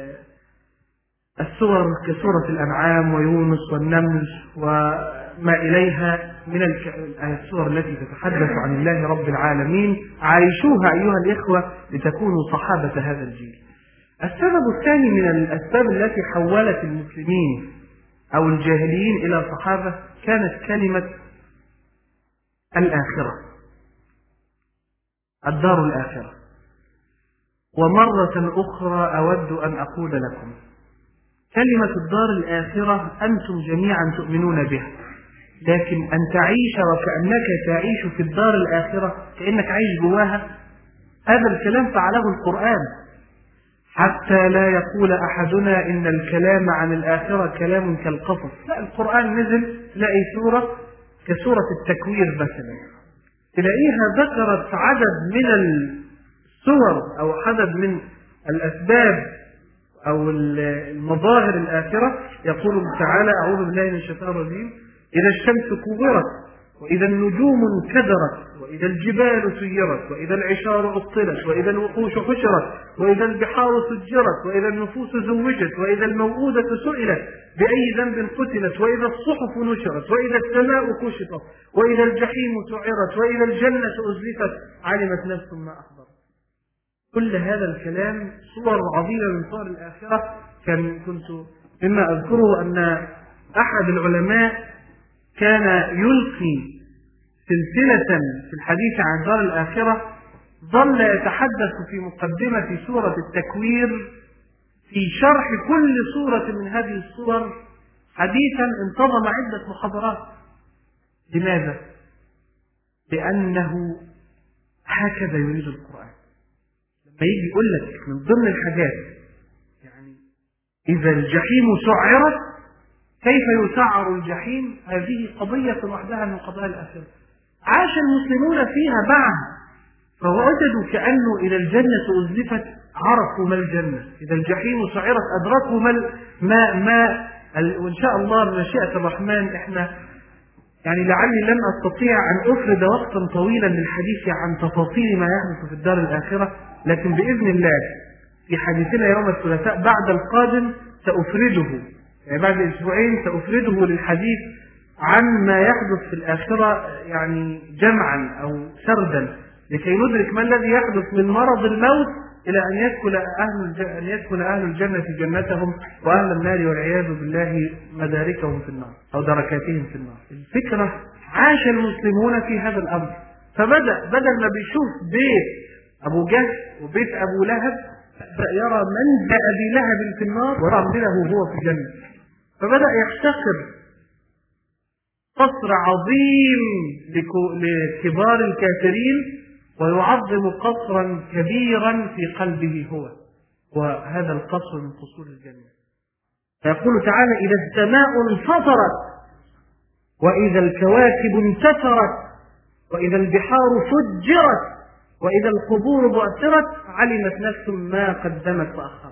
السور كسورة الأنعام ويونس والنمل وما إليها من السور التي تتحدث عن الله رب العالمين عايشوها أيها الإخوة لتكونوا صحابة هذا الجيل. السبب الثاني من الأسباب التي حولت المسلمين أو الجاهليين إلى صحابة كانت كلمة الآخرة، الدار الآخرة. ومرة أخرى أود أن أقول لكم كلمة الدار الآخرة أنتم جميعا تؤمنون بها، لكن أن تعيش وكأنك تعيش في الدار الآخرة كأنك عايش جواها، هذا الكلام فعله القرآن، حتى لا يقول أحدنا إن الكلام عن الآخرة كلام كالقصص. لا، القرآن نزل تلاقي سورة كسورة التكوير مثلا، تلاقيها ذكرت عدد من السور أو عدد من الأسباب أو المظاهر الآخرة. يقول تعالى: أعوذ بالله من الشيطان الرجيم: إذا الشمس كورت، وإذا النجوم انكدرت، وإذا الجبال سيرت، وإذا العشار عطلت، وإذا الوحوش حشرت، وإذا البحار سجرت، وإذا النفوس زوجت، وإذا الموءودة سئلت بأي ذنب قتلت، وإذا الصحف نشرت، وإذا السماء كشطت، وإذا الجحيم سعرت، وإذا الجنة أزلفت، علمت نفس ما أحضرت. كل هذا الكلام صور عظيمة من صور الآخرة. كنت مما أذكره أن أحد العلماء كان يلقي سلسلة في الحديث عن دار الآخرة، ظل يتحدث في مقدمة سورة التكوير في شرح كل سورة من هذه السور حديثا انتظم عدة محاضرات. لماذا؟ لأنه هكذا يريد القرآن. لما يجي يقول لك من ضمن الحاجات يعني إذا الجحيم سعرت، كيف يسعر الجحيم؟ هذه قضية وحدها من قضايا الآخرة عاش المسلمون فيها معها، فوجدوا كأنه إذا الجنة أزلفت عرفوا ما الجنة، إذا الجحيم سعرت أدركوا ما وإن شاء الله بمشيئة الرحمن إحنا يعني لعلي لم أستطيع أن أفرد وقتا طويلا للحديث عن تفاصيل ما يحدث في الدار الآخرة، لكن بإذن الله في حديثنا يوم الثلاثاء بعد القادم سأفرده، يعني بعد أسبوعين سأفرده للحديث عن ما يحدث في الآخرة يعني جمعا أو سردا، لكي ندرك ما الذي يحدث من مرض الموت إلى أن يدخل أهل الجنة جنتهم وأهل النار والعياذ بالله مداركهم في النار أو دركاتهم في النار. الفكرة عاش المسلمون في هذا الأمر، بدل ما بيشوف بيت أبو جهل وبيت أبو لهب يرى من جاء أبي لهب في النار ويرى منه هو في الجنة، فبدأ يحتقر قصر عظيم لكبار الكافرين ويعظم قصرا كبيرا في قلبه هو، وهذا القصر من قصور الجنة. فيقول تعالى: إذا السماء انفطرت، وإذا الكواكب انتثرت، وإذا البحار فجرت، وإذا القبور بعثرت، علمت نفس ما قدمت وأخرت.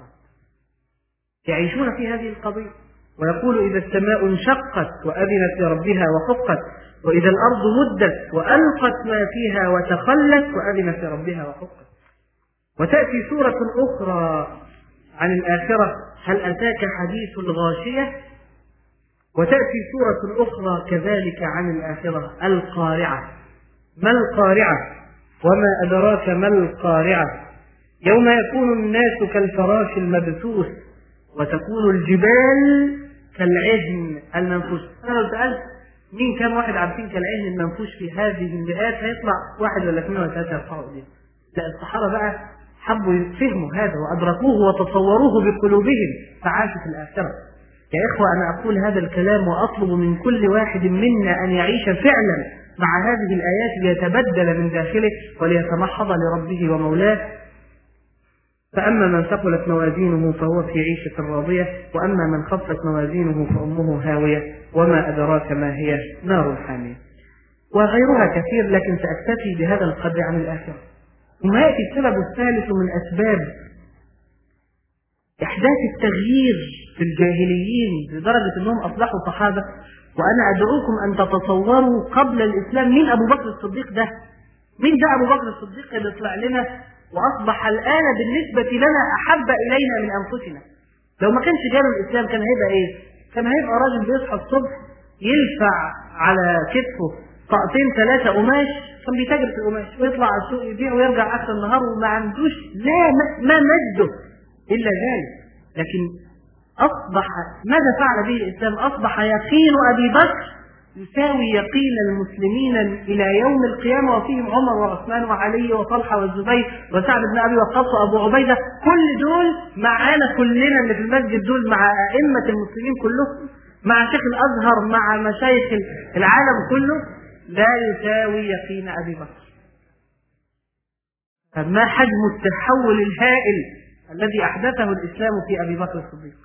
يعيشون في هذه القضية. ويقول: إذا السماء انشقت وأذنت لربها وحقت، وإذا الأرض مدت وألقت ما فيها وتخلت وأذنت لربها وحقت. وتأتي سورة أخرى عن الآخرة: هل أتاك حديث الغاشية؟ وتأتي سورة أخرى كذلك عن الآخرة: القارعة. ما القارعة؟ وما أدراك ما القارعة؟ يوم يكون الناس كالفراش المبثوث، وتكون الجبال كالعهن المنفوش. أنا لو سألت مين كان واحد عارفين كالعهن المنفوش في هذه المئات هيطلع واحد ولا اثنين ولا ثلاثة يرفعوا ايديهم. لا، الصحابة بقى حبوا يفهموا هذا وأدركوه وتصوروه بقلوبهم فعاشوا في الآخرة. يا إخوة، أنا أقول هذا الكلام وأطلب من كل واحد منا أن يعيش فعلا مع هذه الآيات ليتبدل من داخله وليتمحض لربه ومولاه. فأما من ثقلت موازينه فهو في عيشة راضية، وأما من خفت موازينه فأمه هاوية، وما أدراك ما هي، نار حامية. وغيرها كثير، لكن سأكتفي بهذا القدر عن الآخرة. ثم يأتي السبب الثالث من أسباب إحداث التغيير في الجاهليين لدرجة أنهم أصبحوا صحابة. وأنا أدعوكم أن تتصوروا قبل الإسلام مين أبو بكر الصديق ده؟ مين ده أبو بكر الصديق اللي طلع لنا وأصبح الآن بالنسبة لنا أحب إلينا من أنفسنا؟ لو ما كانش جاله الإسلام كان هيبقى إيه؟ كان هيبقى راجل بيصحى الصبح يلفع على كتفه طاقتين ثلاثة قماش، كان بيتاجر في القماش ويطلع على السوق يبيع ويرجع آخر النهار وما عندوش ما مجده إلا ذلك. لكن أصبح ماذا فعل به الإسلام؟ أصبح يقين أبي بكر يساوي يقين المسلمين إلى يوم القيامة، وفيهم عمر وعثمان وعلي وطلحة والزبير وسعد بن أبي وقاص وأبو عبيدة. كل دول معانا كلنا اللي في المسجد، دول مع أئمة المسلمين كلهم، مع شيخ الأزهر، مع مشايخ العالم كله، لا يساوي يقين أبي بكر. فما حجم التحول الهائل الذي أحدثه الإسلام في أبي بكر الصديق؟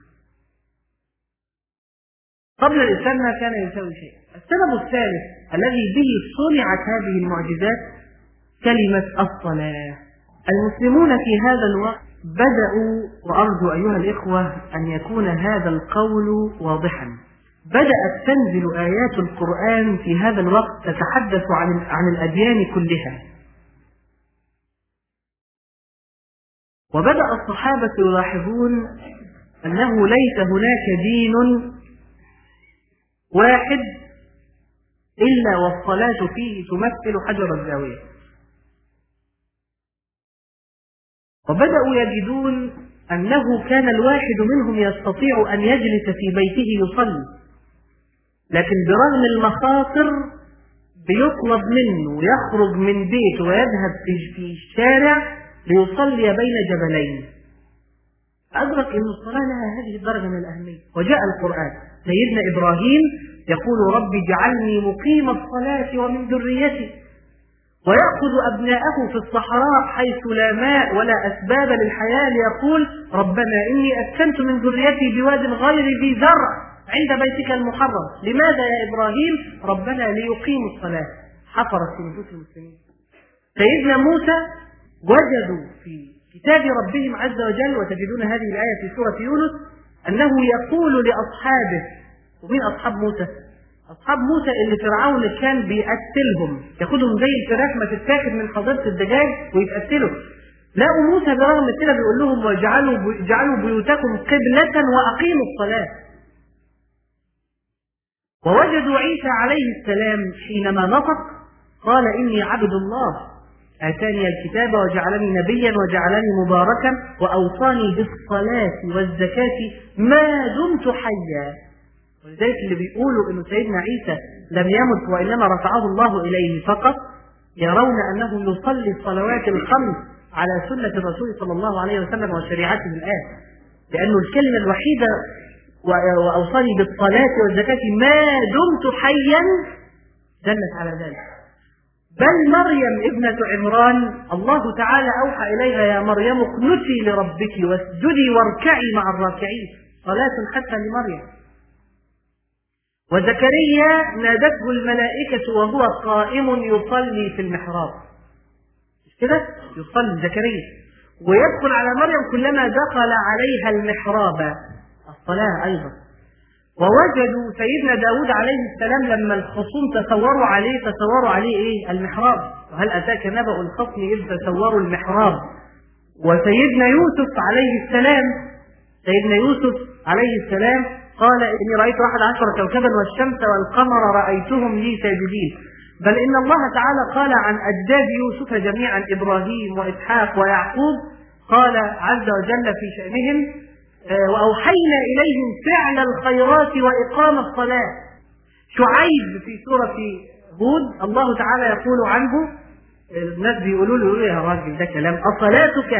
قبل الإسلام ما كان يساوي شيء. السبب الثالث الذي به صنعت هذه المعجزات كلمة الصلاة. المسلمون في هذا الوقت بدأوا، وأرجو أيها الإخوة أن يكون هذا القول واضحا، بدأت تنزل آيات القرآن في هذا الوقت تتحدث عن الأديان كلها. وبدأ الصحابة يلاحظون أنه ليس هناك دين واحد إلا والصلاة فيه تمثل حجر الزاوية. وبدأوا يجدون أنه كان الواحد منهم يستطيع أن يجلس في بيته يصلي، لكن برغم المخاطر بيطلب منه يخرج من بيته ويذهب في الشارع ليصلي بين جبلين. أدرك أن الصلاة لها هذه الدرجة من الأهمية. وجاء القرآن، سيدنا إبراهيم يقول رب اجعلني مقيم الصلاة ومن ذريتي، ويأخذ أبناءه في الصحراء حيث لا ماء ولا أسباب للحياة ليقول ربنا إني أسكنت من ذريتي بواد غير ذي زرع عند بيتك المحرم. لماذا يا إبراهيم؟ ربنا ليقيموا الصلاة. حفرت في نفوس المسلمين. سيدنا موسى وجدوا في كتاب ربهم عز وجل، وتجدون هذه الآية في سورة يونس، أنه يقول لأصحابه. ومين أصحاب موسى؟ أصحاب موسى اللي فرعون كان بيقتلهم، ياخدهم زي الفراخ ما تتاخد من حظيرة الدجاج ويتقتلوا. لقوا موسى برغم كده بيقول لهم واجعلوا بيوتكم قبلة وأقيموا الصلاة. ووجدوا عيسى عليه السلام حينما نطق قال إني عبد الله آتاني الكتاب وجعلني نبيا وجعلني مباركا وأوصاني بالصلاة والزكاة ما دمت حيا. ولذلك اللي بيقولوا إنه سيدنا عيسى لم يمت وإنما رفعه الله إليه فقط، يرون أنه يصلي الصلوات الخمس على سنة الرسول صلى الله عليه وسلم وشريعته الآن، لأنه الكلمة الوحيدة وأوصاني بالصلاة والزكاة ما دمت حيا دلت على ذلك. بل مريم ابنة عمران الله تعالى أوحى إليها يا مريم اقنتي لربك واسجدي واركعي مع الراكعين، صلاة حتى لمريم. وزكريا نادته الملائكة وهو قائم يصلي في المحراب، مش كده؟ يصلي زكريا ويدخل على مريم كلما دخل عليها المحراب، الصلاة أيضا. ووجدوا سيدنا داود عليه السلام لما الخصوم تصوروا عليه إيه؟ المحراب. وهل أتاك نبأ الخصم إذ تصوروا المحراب. وسيدنا يوسف عليه السلام قال إني رأيت 11 كوكبا والشمس والقمر رأيتهم لي ساجدين. بل إن الله تعالى قال عن أجداد يوسف جميعا إبراهيم وإسحاق ويعقوب، قال عز وجل في شأنهم وأوحينا إليهم فعل الخيرات وإقام الصلاة. شعيب في سورة هود الله تعالى يقول عنه، الناس بيقولوا له يا راجل ده كلام، أصلاتك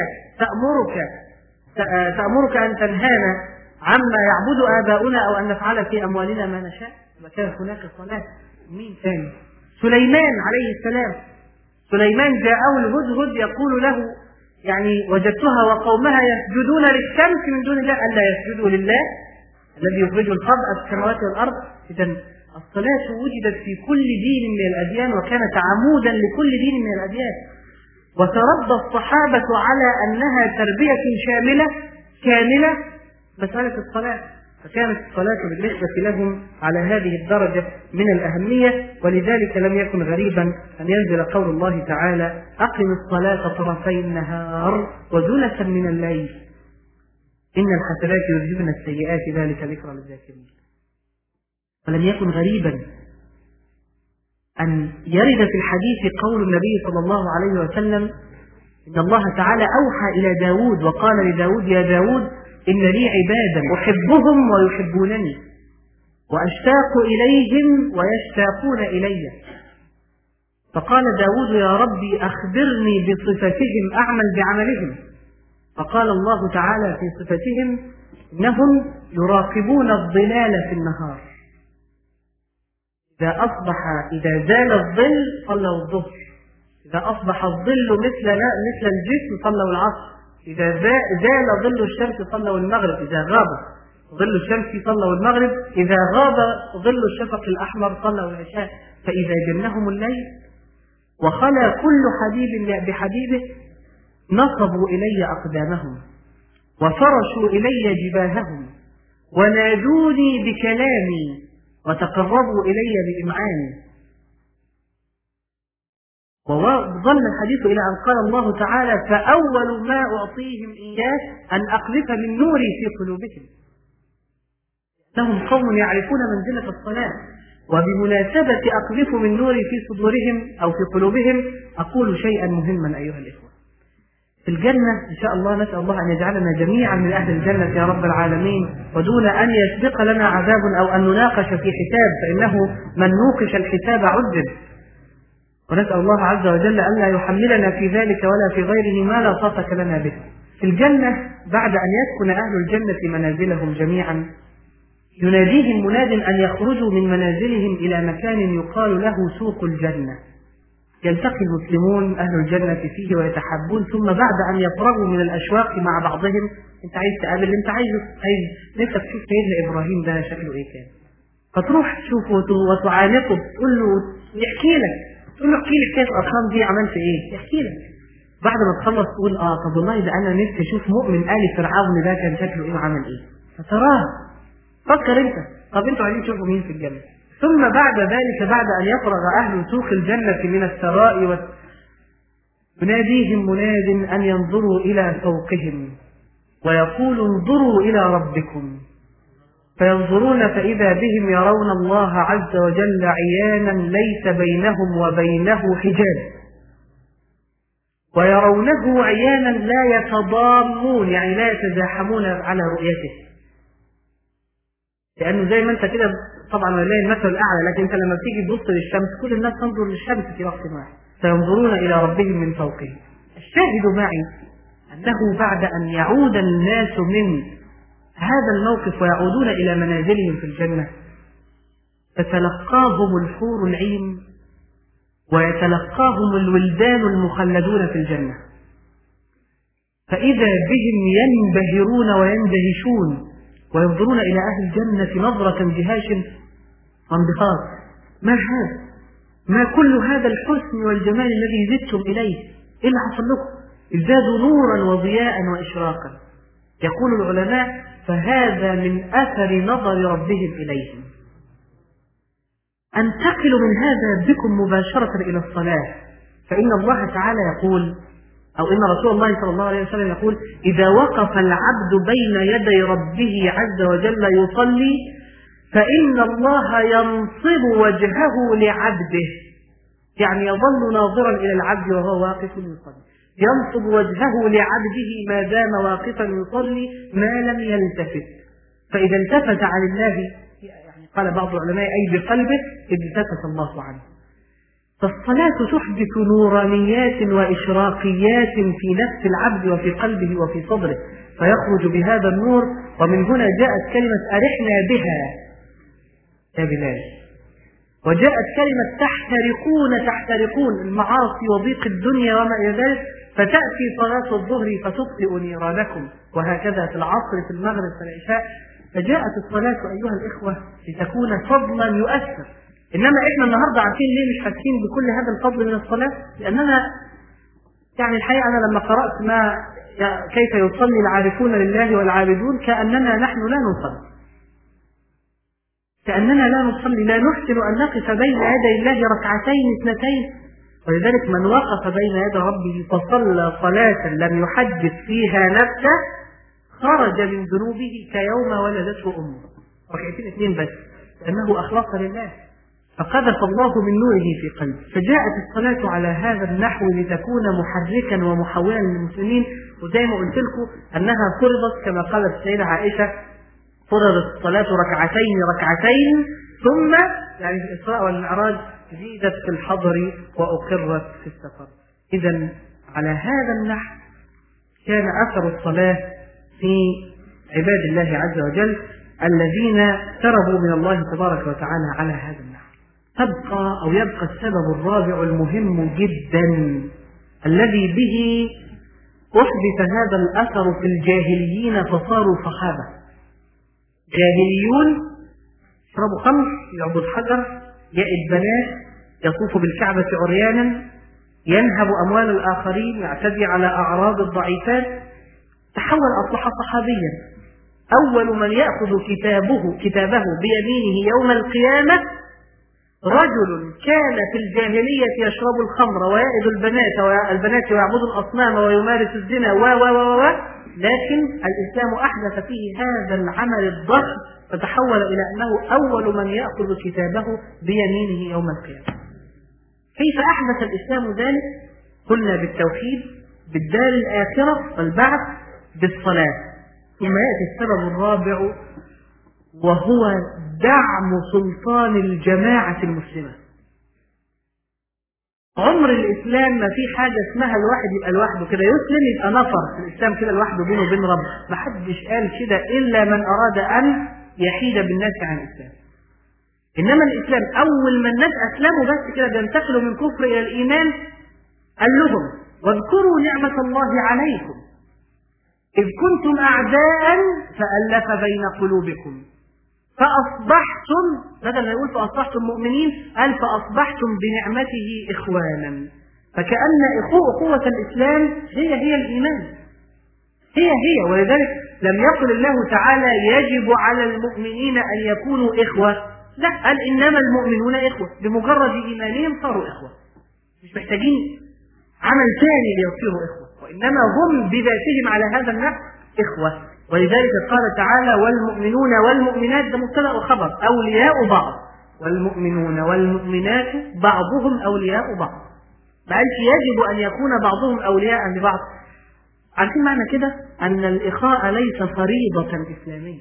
تأمرك أن تنهانا عما يعبد آباؤنا أو أن نفعل في أموالنا ما نشاء. ما كان هناك صلاة. مين ثاني؟ سليمان عليه السلام. سليمان جاءه الهدهد يقول له يعني وجدتها وقومها يسجدون للشمس من دون الله ألا يسجدوا لله الذي يخرج الخبء في السماوات والأرض. إذا الصلاة وجدت في كل دين من الأديان وكانت عمودا لكل دين من الأديان. وتربى الصحابة على أنها تربية شاملة كاملة مسألة الصلاة، فكانت الصلاة بالنسبة لهم على هذه الدرجة من الأهمية. ولذلك لم يكن غريبا أن ينزل قول الله تعالى أقم الصلاة طرفي النهار وزلفا من الليل إن الحسنات يذهبن السيئات ذلك ذكرى للذاكرين. ولم يكن غريبا أن يرد في الحديث قول النبي صلى الله عليه وسلم إن الله تعالى أوحى إلى داود وقال لداود يا داود إن لي عبادا أحبهم ويحبونني وأشتاق إليهم ويشتاقون إلي. فقال داود يا ربي أخبرني بصفتهم أعمل بعملهم. فقال الله تعالى في صفتهم إنهم يراقبون الظلال في النهار، إذا زال الظل صلوا الظهر، إذا أصبح الظل مثل الجسم صلوا العصر، إذا زال ظل الشمس صلوا المغرب، إذا غاب ظل الشمس صلوا المغرب، إذا غاب ظل الشفق الأحمر صلوا العشاء. فإذا جنهم الليل وخلى كل حبيب بحبيبه نصبوا إلي أقدامهم وفرشوا إلي جباههم ونادوني بكلامي وتقربوا إلي بإمعاني. وظل الحديث إلى أن قال الله تعالى فأول ما أعطيهم إياه أن أقذف من نوري في قلوبهم. إنهم قوم يعرفون منزلة الصلاة. وبمناسبة أقذف من نوري في صدورهم أو في قلوبهم أقول شيئا مهما أيها الإخوة. في الجنة إن شاء الله نسأل الله أن يجعلنا جميعا من أهل الجنة يا رب العالمين، ودون أن يسبق لنا عذاب أو أن نناقش في حساب، فإنه من نوقش الحساب عذب. ونسأل الله عز وجل أن لا يحملنا في ذلك ولا في غيره ما لا طاقة لنا به. في الجنة بعد أن يسكن أهل الجنة منازلهم جميعا يناديهم مناد أن يخرجوا من منازلهم إلى مكان يقال له سوق الجنة، يلتقي المسلمون أهل الجنة فيه ويتحبون، ثم بعد أن يفرغوا من الأشواق مع بعضهم، أنت عايز تقابل اللي أنت عايز نفسك تشوف سيدنا إبراهيم ده شكله إيه كان، فتروح تشوفه وتعانقه تقول له يحكي لك، تقول له احكي لي حكاية الأرقام دي عملت إيه؟ يحكي لك. بعد ما تخلص تقول طب والله ده أنا نفسي أشوف مؤمن آل فرعون ده كان شكله إيه وعمل إيه؟ فتراه. فكر أنت، طب أنتوا عايزين تشوفوا مين في الجنة؟ ثم بعد ذلك بعد أن يفرغ أهل سوق الجنة من الثراء يناديهم مناد أن ينظروا إلى فوقهم ويقول انظروا إلى ربكم، فينظرون فإذا بهم يرون الله عز وجل عيانا ليس بينهم وبينه حجاب، ويرونه عيانا لا يتضامون يعني لا يتزاحمون على رؤيته. لأنه زي ما أنت كده طبعا ولله المثل الأعلى، لكن أنت لما بتيجي تبص للشمس كل الناس تنظر للشمس في وقت واحد، فينظرون إلى ربهم من فوقهم. الشاهد معي أنه بعد أن يعود الناس من هذا الموقف ويعودون إلى منازلهم في الجنة تتلقاهم الحور العين ويتلقاهم الولدان المخلدون في الجنة، فإذا بهم ينبهرون ويندهشون وينظرون إلى أهل الجنة نظرة اندهاش وانبهار. ما هذا؟ ما كل هذا الحسن والجمال الذي زدتم إليه؟ إيه اللي حصل لكم؟ ازدادوا نورا وضياء وإشراقا. يقول العلماء فهذا من أثر نظر ربهم إليهم. انتقلوا من هذا بكم مباشرة إلى الصلاة، فإن الله تعالى يقول أو إن رسول الله صلى الله عليه وسلم يقول إذا وقف العبد بين يدي ربه عز وجل يصلي فإن الله ينصب وجهه لعبده، يعني يظل ناظرا إلى العبد وهو واقف يصلي، ينصب وجهه لعبده ما دام واقفا يصلي ما لم يلتفت، فإذا التفت عن الله يعني قال بعض العلماء أي بقلبه التفت الله عنه. فالصلاة تحدث نورانيات وإشراقيات في نفس العبد وفي قلبه وفي صدره، فيخرج بهذا النور. ومن هنا جاءت كلمة أرحنا بها يا بلال، وجاءت كلمة تحترقون المعاصي وضيق الدنيا وما إلى ذلك، فتأتي صلاة الظهر فتطفئ نيرانكم، وهكذا في العصر في المغرب في العشاء. فجاءت الصلاة أيها الإخوة لتكون فضلا يؤثر. إنما إحنا النهاردة عارفين ليه مش حاسين بكل هذا الفضل من الصلاة؟ لأننا يعني الحقيقة أنا لما قرأت ما كيف يصلي العارفون لله والعابدون كأننا نحن لا نصلي، لا نحسن أن نقف بين يدي الله ركعتين اثنتين. ولذلك من وقف بين يدي ربه فصلى صلاة لم يحدث فيها نفسه خرج من ذنوبه كيوم ولدته أمه، ركعتين اثنين بس، لأنه أخلص لله. فقذف الله من نوره في قلبه، فجاءت الصلاة على هذا النحو لتكون محركا ومحولا للمسلمين. وزي ما قلت لكم أنها فرضت كما قالت السيدة عائشة: فرضت الصلاة ركعتين ثم يعني في الإسراء والمعراج زيدت في الحضر وأقرت في السفر. إذا على هذا النحو كان أثر الصلاة في عباد الله عز وجل الذين تربوا من الله تبارك وتعالى على هذا النحو. يبقى السبب الرابع المهم جدا الذي به أحدث هذا الأثر في الجاهليين فصاروا صحابة. جاهليون يشربوا خمر، يعبد حجر، يئد بنات، يطوف بالكعبة عريانا، ينهب أموال الآخرين، يعتدي على أعراض الضعيفات. تحول أصبح صحابيا. أول من يأخذ كتابه بيمينه يوم القيامة رجل كان في الجاهلية يشرب الخمر ويئد البنات ويعبد الأصنام ويمارس الزنا لكن الإسلام أحدث فيه هذا العمل الضخم فتحول إلى أنه أول من يأخذ كتابه بيمينه يوم القيامة. كيف أحدث الإسلام ذلك؟ قلنا بالتوحيد، بالدار الآخرة والبعث، بالصلاة. ثم يأتي السبب الرابع وهو دعم سلطان الجماعة المسلمة. عمر الإسلام ما في حاجة اسمها الواحد يبقى لوحده كده يسلم يبقى نفر في الإسلام كده لوحده بينه وبين رب. ما حدش قال كده إلا من أراد أن يحيد بالناس عن الإسلام. إنما الإسلام أول ما الناس أسلموا بس كده بينتقلوا من كفر إلى الإيمان قال لهم: واذكروا نعمة الله عليكم إذ كنتم أعداء فألف بين قلوبكم فأصبحتم، بدل ما يقول فأصبحتم مؤمنين قال فأصبحتم بنعمته إخوانا. فكأن أخوة الإسلام هي الإيمان، هي. ولذلك لم يقل الله تعالى يجب على المؤمنين أن يكونوا إخوة، لا، قال إنما المؤمنون إخوة، بمجرد إيمانهم صاروا إخوة، مش محتاجين عمل ثاني ليصيروا إخوة، وإنما هم بذاتهم على هذا النحو إخوة. ولذلك قال تعالى: والمؤمنون والمؤمنات، ده مبتدأ وخبر، أولياء بعض، والمؤمنون والمؤمنات بعضهم أولياء بعض. ما قالش يجب أن يكون بعضهم أولياء لبعض. عارفين معنى كده؟ أن الإخاء ليس فريضة إسلامية،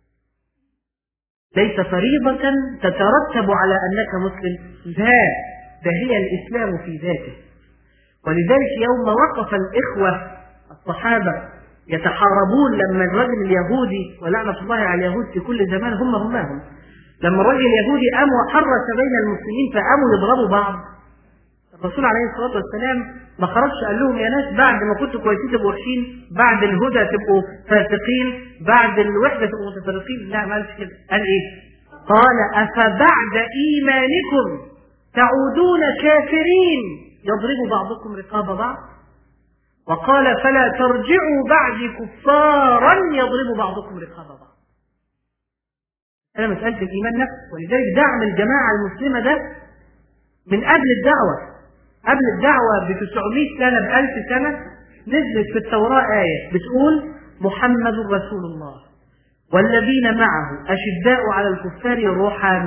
ليس فريضة تترتب على أنك مسلم، لا، ده هي الإسلام في ذاته. ولذلك يوم وقف الإخوة الصحابة يتحاربون لما الرجل اليهودي، ولعنة الله على اليهود في كل زمان هم، لما الرجل اليهودي قام وحرس بين المسلمين فقاموا يضربوا بعض، الرسول عليه الصلاة والسلام ما خرجش قال لهم: يا ناس بعد ما كنتوا كويسين تبقوا وحشين، بعد الهدى تبقوا فاسقين، بعد الوحدة تبقوا متفرقين. لا، ما قالش كده. قال إيه؟ قال: أفبعد إيمانكم تعودون كافرين يضرب بعضكم رقاب بعض. وقال: فلا ترجعوا بعد كفارا يضرب بعضكم رقاب بعض. أنا مسألة الإيمان نفسه. ولذلك دعم الجماعة المسلمة ده من قبل الدعوة، قبل الدعوة ب900 سنة ب1000 سنة نزلت في التوراة آية بتقول: محمد رسول الله والذين معه أشداء على الكفار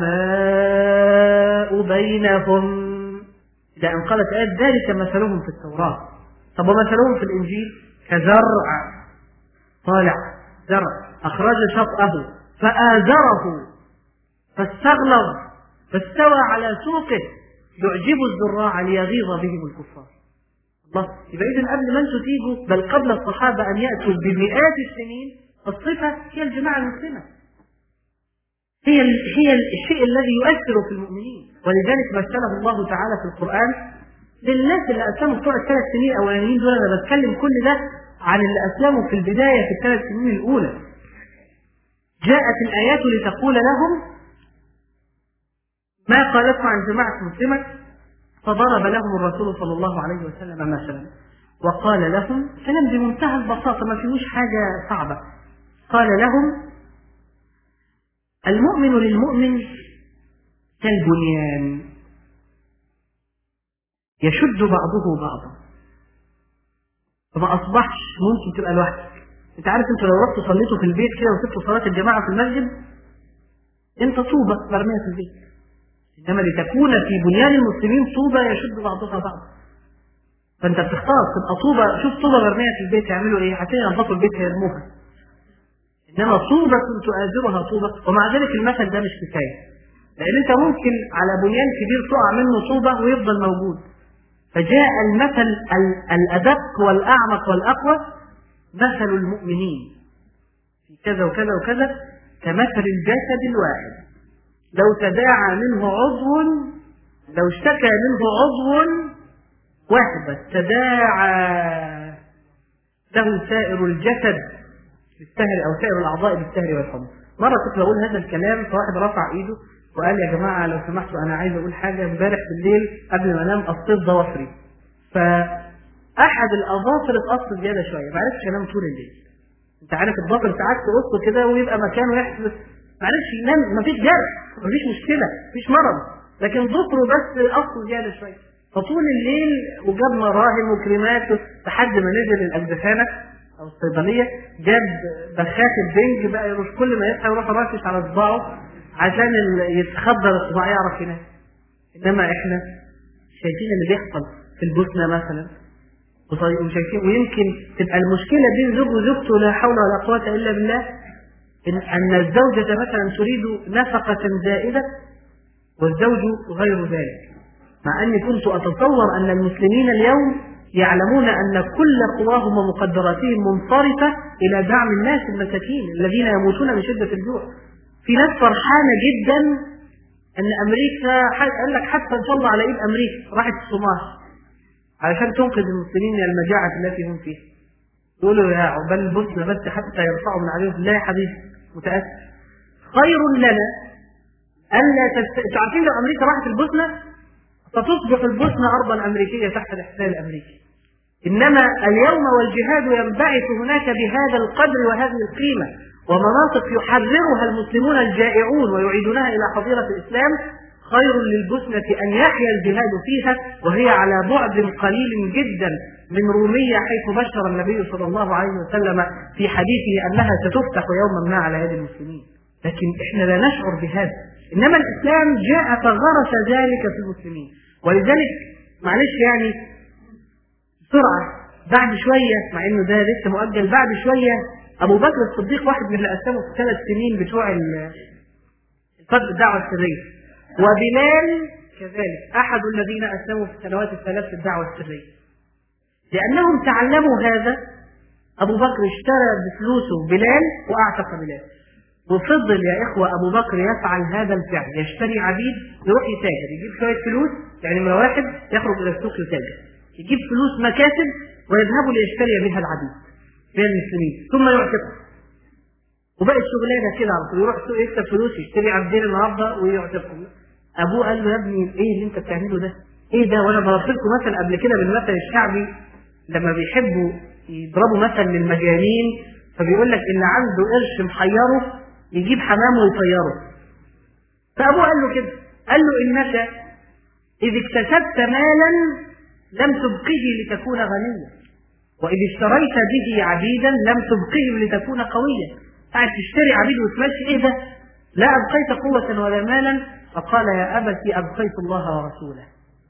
رحماء بينهم. إذا انقلت آيات ذلك مثلهم في التوراة. طب ومثلهم في الإنجيل كزرع طالع، زرع أخرج شطأه فآزره فاستغلظ فاستوى على سوقه يعجب الزراع ليغيظ بهم الكفار. الله، يبقى إذن قبل ما أنتم تيجوا، بل قبل الصحابة أن يأتوا بمئات السنين، الصفة هي الجماعة المسلمة، هي الشيء الذي يؤثر في المؤمنين. ولذلك مثله الله تعالى في القرآن للناس اللي أسلموا في 3 سنين الأولانيين دول. أنا بتكلم كل ده عن اللي أسلموا في البداية في 3 سنين الأولى. جاءت الآيات لتقول لهم ما قالته عن جماعة مسلمة، فضرب لهم الرسول صلى الله عليه وسلم مثلا وقال لهم كلام بمنتهى البساطة ما فيهوش حاجة صعبة. قال لهم: المؤمن للمؤمن كالبنيان يشد بعضه بعضا، فما أصبحش ممكن تبقى لوحدك. انت عارف انت لو رحت صليته في البيت كده وسبت صلاة الجماعة في المسجد انت طوبة مرمية في البيت، إنما لتكون في بنيان المسلمين طوبة يشد بعضها بعض. فأنت بتختار تبقى طوبة. شوف طوبة مرمية في البيت يعملوا إيه؟ عشان ينظفوا البيت هيرموها. إنما طوبة تؤازرها طوبة. ومع ذلك المثل ده مش كفاية، لأن أنت ممكن على بنيان كبير تقع منه طوبة ويفضل موجود. فجاء المثل الأدق والأعمق والأقوى، مثل المؤمنين في كذا وكذا وكذا كمثل الجسد الواحد، لو تداعى منه عضو، لو اشتكى منه عضو واحد بس تداعى له سائر الجسد بالسهر أو سائر الأعضاء بالسهر والحمى. مرة كنت بقول هذا الكلام فواحد رفع إيده وقال يا جماعة لو سمحتوا أنا عايز أقول حاجة. امبارح بالليل قبل ما أنام قصيت ضوافري، فأحد الأظافر اتقص زيادة شوية، ما عرفتش أنام طول الليل. أنت عارف الضفر ساعات تقصه كده ويبقى مكانه يحدث، معلش ينام، مفيش جرح، مفيش مشكلة، مفيش مرض، لكن ضفره بس قصه زيادة شوية. فطول الليل وجاب مراهم وكريمات لحد ما نزل الأجزخانة أو الصيدلية، جاب بخاخ البنج بقى يروح كل ما يصحى يروح راشش على صباعه عشان يتخدر الصباع يعرف ينام. إنما إحنا شايفين اللي بيحصل في البوسنة مثلا، وشايفين، ويمكن تبقى المشكلة بين زوج وزوجته لا حول ولا قوة إلا بالله، أن الزوجة مثلا تريد نفقة زائدة والزوج غير ذلك، مع أني كنت أتصور أن المسلمين اليوم يعلمون أن كل قواهم ومقدراتهم منصرفة إلى دعم الناس المساكين الذين يموتون من شدة الجوع. في ناس فرحانة جدا أن أمريكا قال لك حتى إن شاء الله على إيد أمريكا راحت الصومال علشان تنقذ المسلمين من المجاعة التي هم فيها. يقولوا يا عقبال البوسنة بس حتى يرفعوا من عليهم. لا يا حبيبي، متأسف، خير لنا ألا أنتوا عارفين لو أمريكا راحت البوسنة ستصبح البوسنة أرضا أمريكية تحت الاحتلال الأمريكي. إنما اليوم والجهاد ينبعث هناك بهذا القدر وهذه القيمة، ومناطق يحررها المسلمون الجائعون ويعيدونها إلى حظيرة الإسلام خير للبوسنة أن يحيا الجهاد فيها، وهي على بعد قليل جدا من رومية، حيث بشر النبي صلى الله عليه وسلم في حديثه أنها ستفتح يوما ما على يد المسلمين. لكن إحنا لا نشعر بهذا. إنما الإسلام جاء فغرس ذلك في المسلمين. ولذلك معلش يعني بسرعة بعد شوية، مع إنه ده لسه مؤجل، بعد شوية أبو بكر الصديق واحد من اللي أسلموا في 3 سنين بتوع الفتح الدعوة السرية، وبلال كذلك أحد الذين أسلموا في السنوات ال3 في الدعوة السرية. لأنهم تعلموا هذا، أبو بكر اشترى بفلوسه بلال وأعتق بلال. وفضل يا إخوة أبو بكر يفعل هذا الفعل، يشتري عبيد، يروح يتاجر، يجيب شوية فلوس، يعني من واحد يخرج إلى السوق يتاجر، يجيب فلوس مكاسب ويذهب ليشتري بها العبيد من المسلمين ثم يعتقه. وبقت شغلانة كده على طول، يروح السوق يكسب فلوس يشتري عبدين النهارده ويعتقهم. أبوه قال له يا ابني إيه اللي أنت بتعمله ده؟ إيه ده؟ وأنا ضربت لكم مثل قبل كده بالمثل الشعبي لما بيحبوا يضربوا مثل للمجانين، فبيقول لك اللي عنده قرش محيره يجيب حمام ويطيره. فأبوه قال له كده، قال له إنك إذ اكتسبت مالا لم تبقه لتكون غنيا، وإذ اشتريت به عبيدا لم تبقه لتكون قويا. قاعد تشتري عبيد وتمشي، إيه ده؟ لا أبقيت قوة ولا مالا. فقال يا أبتي أبقيت الله ورسوله.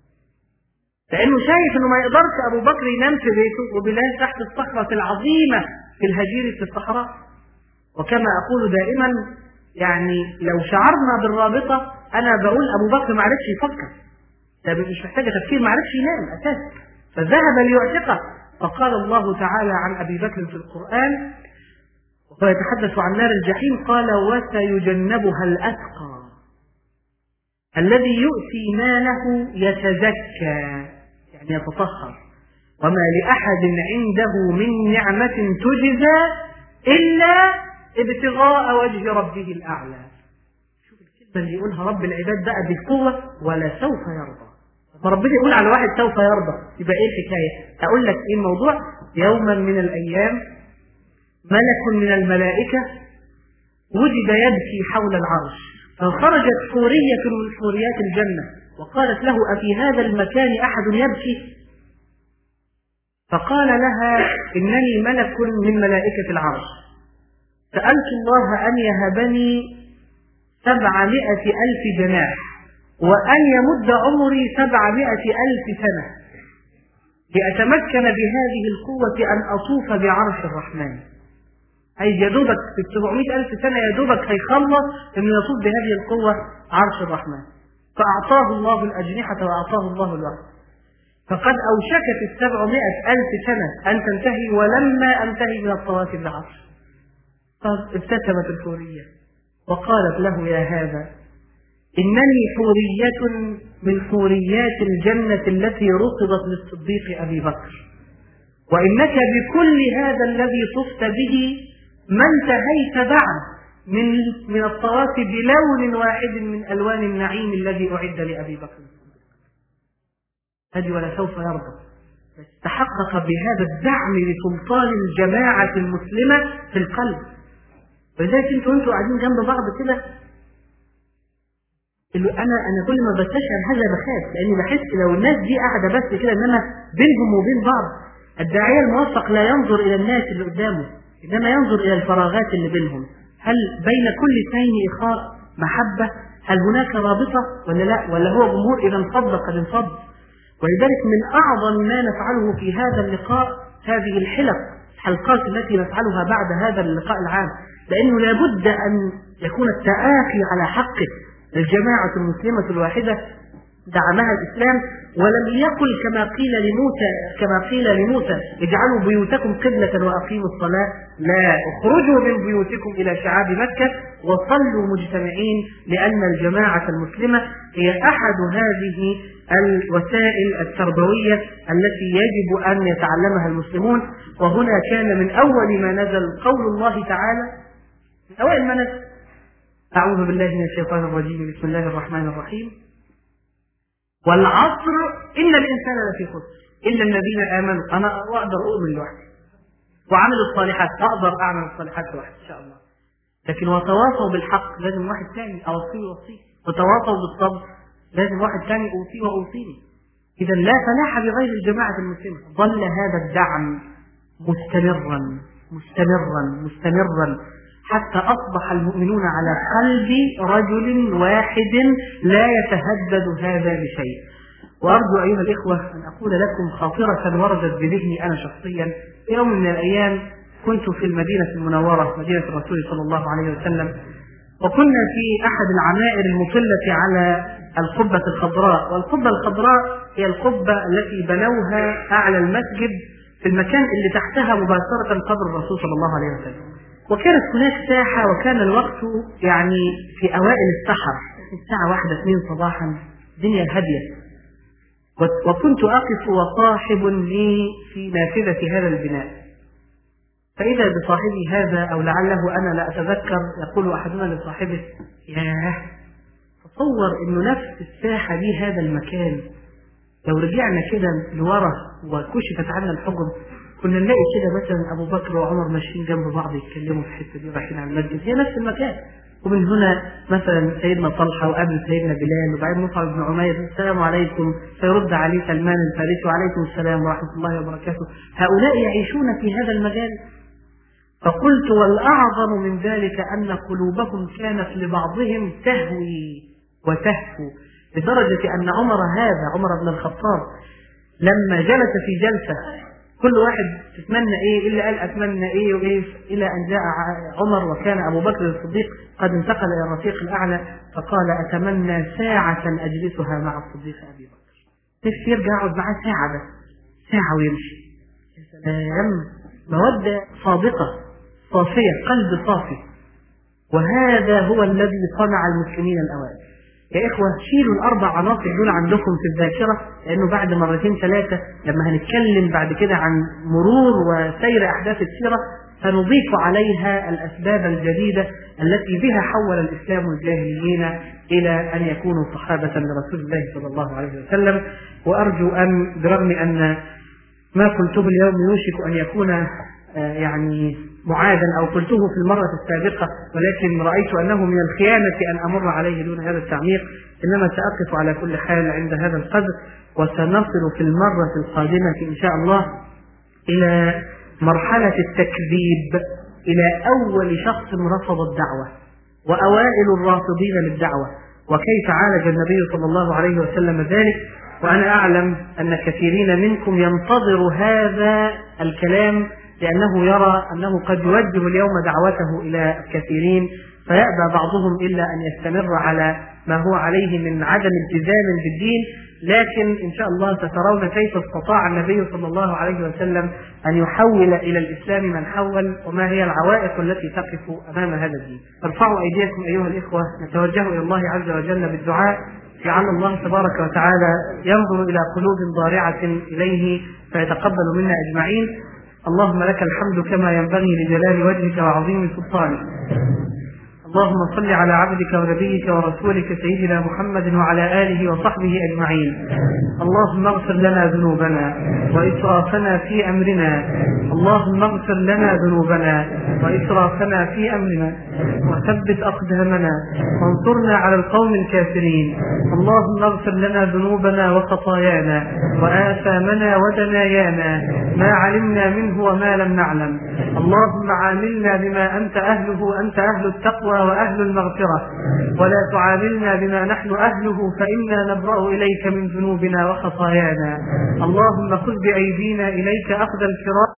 لأنه شايف أنه ما يقدرش أبو بكر ينام في بيته وبلال تحت الصخرة العظيمة في الهجير في الصحراء. وكما أقول دائما، يعني لو شعرنا بالرابطة، أنا بقول أبو بكر ما عرفش يفكر، ده مش محتاجة تفكير، ما عرفش ينام أساسا، فذهب ليعتقه. فقال الله تعالى عن أبي بكر في القرآن وهو يتحدث عن نار الجحيم، قال وسيجنبها الأتقى الذي يؤتي ماله يتزكى، يعني يتطهر، وما لأحد عنده من نعمة تجزى إلا ابتغاء وجه ربه الأعلى. شوف الكلمة اللي يقولها رب العباد بقى بالقوة، ولا سوف يرضى. فربنا يقول على واحد سوف يرضى، يبقى ايه الحكاية؟ أقول لك ايه الموضوع. يوما من الأيام ملك من الملائكة وجد يبكي حول العرش، فخرجت حورية من حوريات الجنة وقالت له أفي هذا المكان أحد يبكي؟ فقال لها إنني ملك من ملائكة العرش، سألت الله أن يهبني 700,000 جناح وأن يمد عمري 700,000 سنة لأتمكن بهذه القوة أن أطوف بعرش الرحمن. أي يدوبك في 700,000 سنة يدوبك هيخلص أن يطوف بهذه القوة عرش الرحمن. فأعطاه الله الأجنحة وأعطاه الله الوقت. فقد أوشكت 700,000 سنة أن تنتهي ولما أنتهي من الطواف بالعرش. فابتسمت الحورية وقالت له: يا هذا، إنني حورية من حوريات الجنة التي رصدت للصديق أبي بكر، وإنك بكل هذا الذي طفت به ما انتهيت بعد من الطواف بلون واحد من ألوان النعيم الذي أعد لأبي بكر. هذه ولا سوف يرضى. تحقق بهذا الدعم لسلطان الجماعة المسلمة في القلب. ولذلك انتوا قاعدين جنب بعض كده، انا كل ما بستشعر هذا بخاف، لاني بحس لو الناس دي قاعده بس كده انما بينهم وبين بعض، الداعيه الموفق لا ينظر الى الناس اللي قدامه، انما ينظر الى الفراغات اللي بينهم. هل بين كل اثنين اخاء، محبه؟ هل هناك رابطه ولا لا؟ ولا هو جمهور اذا انفض قد انفض؟ ولذلك من اعظم ما نفعله في هذا اللقاء هذه الحلقات التي نفعلها بعد هذا اللقاء العام، لانه لابد ان يكون التآخي على حقه. الجماعة المسلمة الواحدة دعمها الإسلام، ولم يقل كما قيل لموسى اجعلوا بيوتكم قبلة وأقيموا الصلاة، لا، اخرجوا من بيوتكم إلى شعاب مكة وصلوا مجتمعين، لأن الجماعة المسلمة هي أحد هذه الوسائل التربوية التي يجب أن يتعلمها المسلمون. وهنا كان من أول ما نزل قول الله تعالى، من أول ما نزل: أعوذ بالله من الشيطان الرجيم، بسم الله الرحمن الرحيم، والعصر إن الإنسان لفي خسر إلا الذين آمنوا. أنا أقدر أؤمن لوحدي وعملوا الصالحات، أقدر أعمل الصالحات لوحدي إن شاء الله، لكن وتواصوا بالحق لازم واحد ثاني أوصيه وأوصيه، وتواصوا بالصبر لازم واحد ثاني أوصيه وأوصيني. إذا لا فلاح بغير الجماعة المسلمة. ظل هذا الدعم مستمرا مستمرا مستمرا حتى أصبح المؤمنون على قلب رجل واحد لا يتهدد هذا بشيء. وأرجو أيها الإخوة أن أقول لكم خاطرة وردت بذهني أنا شخصيا. في يوم من الأيام كنت في المدينة المنورة، مدينة الرسول صلى الله عليه وسلم، وكنا في أحد العمائر المطلة على القبة الخضراء. والقبة الخضراء هي القبة التي بنوها أعلى المسجد في المكان اللي تحتها مباشرة قبر الرسول صلى الله عليه وسلم. وكانت هناك ساحة، وكان الوقت يعني في أوائل السحر، الساعة 1-2 صباحا، الدنيا هادية، وكنت أقف وصاحب لي في نافذة هذا البناء، فإذا بصاحبي هذا أو لعله أنا لا أتذكر يقول أحدنا لصاحبه: ياه، تصور إنه نفس الساحة دي، هذا المكان، لو رجعنا كده لورا وكشفت عنا الحجب كنا نلاقي كده مثلا أبو بكر وعمر ماشيين جنب بعض يتكلموا في الحتة دي رايحين على المسجد، هي نفس المكان. ومن هنا مثلا سيدنا طلحة وقبل سيدنا بلال، وبعدين مصعب بن عمير: السلام عليكم، فيرد عليه سلمان الفارسي: وعليكم السلام ورحمة الله وبركاته. هؤلاء يعيشون في هذا المجال. فقلت: والأعظم من ذلك أن قلوبهم كانت لبعضهم تهوي وتهفو، لدرجة أن عمر بن الخطاب لما جلس في جلسة كل واحد تتمنى ايه، اللي قال اتمنى ايه وايه، الى ان جاء عمر وكان ابو بكر الصديق قد انتقل الى الرفيق الاعلى، فقال: اتمنى ساعة اجلسها مع الصديق ابي بكر. نفسي يرجع اقعد معاه ساعة بس، ساعة ويمشي. يا سلام، مودة صادقة صافية، قلب صافي. وهذا هو الذي صنع المسلمين الاوائل. يا إخوة، شيلوا ال4 عناصر دول عندكم في الذاكرة، لأنه بعد 2-3 لما هنتكلم بعد كده عن مرور وسير أحداث السيرة سنضيف عليها الأسباب الجديدة التي بها حول الإسلام الجاهليين إلى أن يكونوا صحابة لرسول الله صلى الله عليه وسلم. وأرجو أن برغم أن ما قلته اليوم يوشك أن يكون يعني معادا أو قلته في المرة السابقة، ولكن رأيت أنه من الخيانة أن أمر عليه دون هذا التعميق، إنما سأقف على كل حال عند هذا القدر. وسنصل في المرة القادمة إن شاء الله إلى مرحلة التكذيب، إلى أول شخص رفض الدعوة وأوائل الرافضين للدعوة، وكيف عالج النبي صلى الله عليه وسلم ذلك. وأنا أعلم أن كثيرين منكم ينتظر هذا الكلام، لأنه يرى أنه قد يوجه اليوم دعوته إلى الكثيرين، فيأبى بعضهم إلا أن يستمر على ما هو عليه من عدم التزام بالدين. لكن إن شاء الله سترون كيف استطاع النبي صلى الله عليه وسلم أن يحول إلى الإسلام من حول، وما هي العوائق التي تقف أمام هذا الدين. فارفعوا أيديكم أيها الإخوة، نتوجه إلى الله عز وجل بالدعاء، لعل الله تبارك وتعالى ينظر إلى قلوب ضارعة إليه فيتقبل منا أجمعين. اللهم لك الحمد كما ينبغي لجلال وجهك وعظيم سلطانك. اللهم صل على عبدك ونبيك ورسولك سيدنا محمد وعلى آله وصحبه أجمعين. اللهم اغفر لنا ذنوبنا وإسرافنا في أمرنا، اللهم اغفر لنا ذنوبنا وإسرافنا في أمرنا، وثبت أقدامنا وانصرنا على القوم الكافرين. اللهم اغفر لنا ذنوبنا وخطايانا وآثامنا ودنايانا، ما علمنا منه وما لم نعلم. اللهم عاملنا بما أنت أهله، أنت أهل التقوى وأهل المغفرة، ولا تعاملنا بما نحن أهله، فإنا نبرأ إليك من ذنوبنا وخطايانا. اللهم خذ بأيدينا إليك أخذ الكرام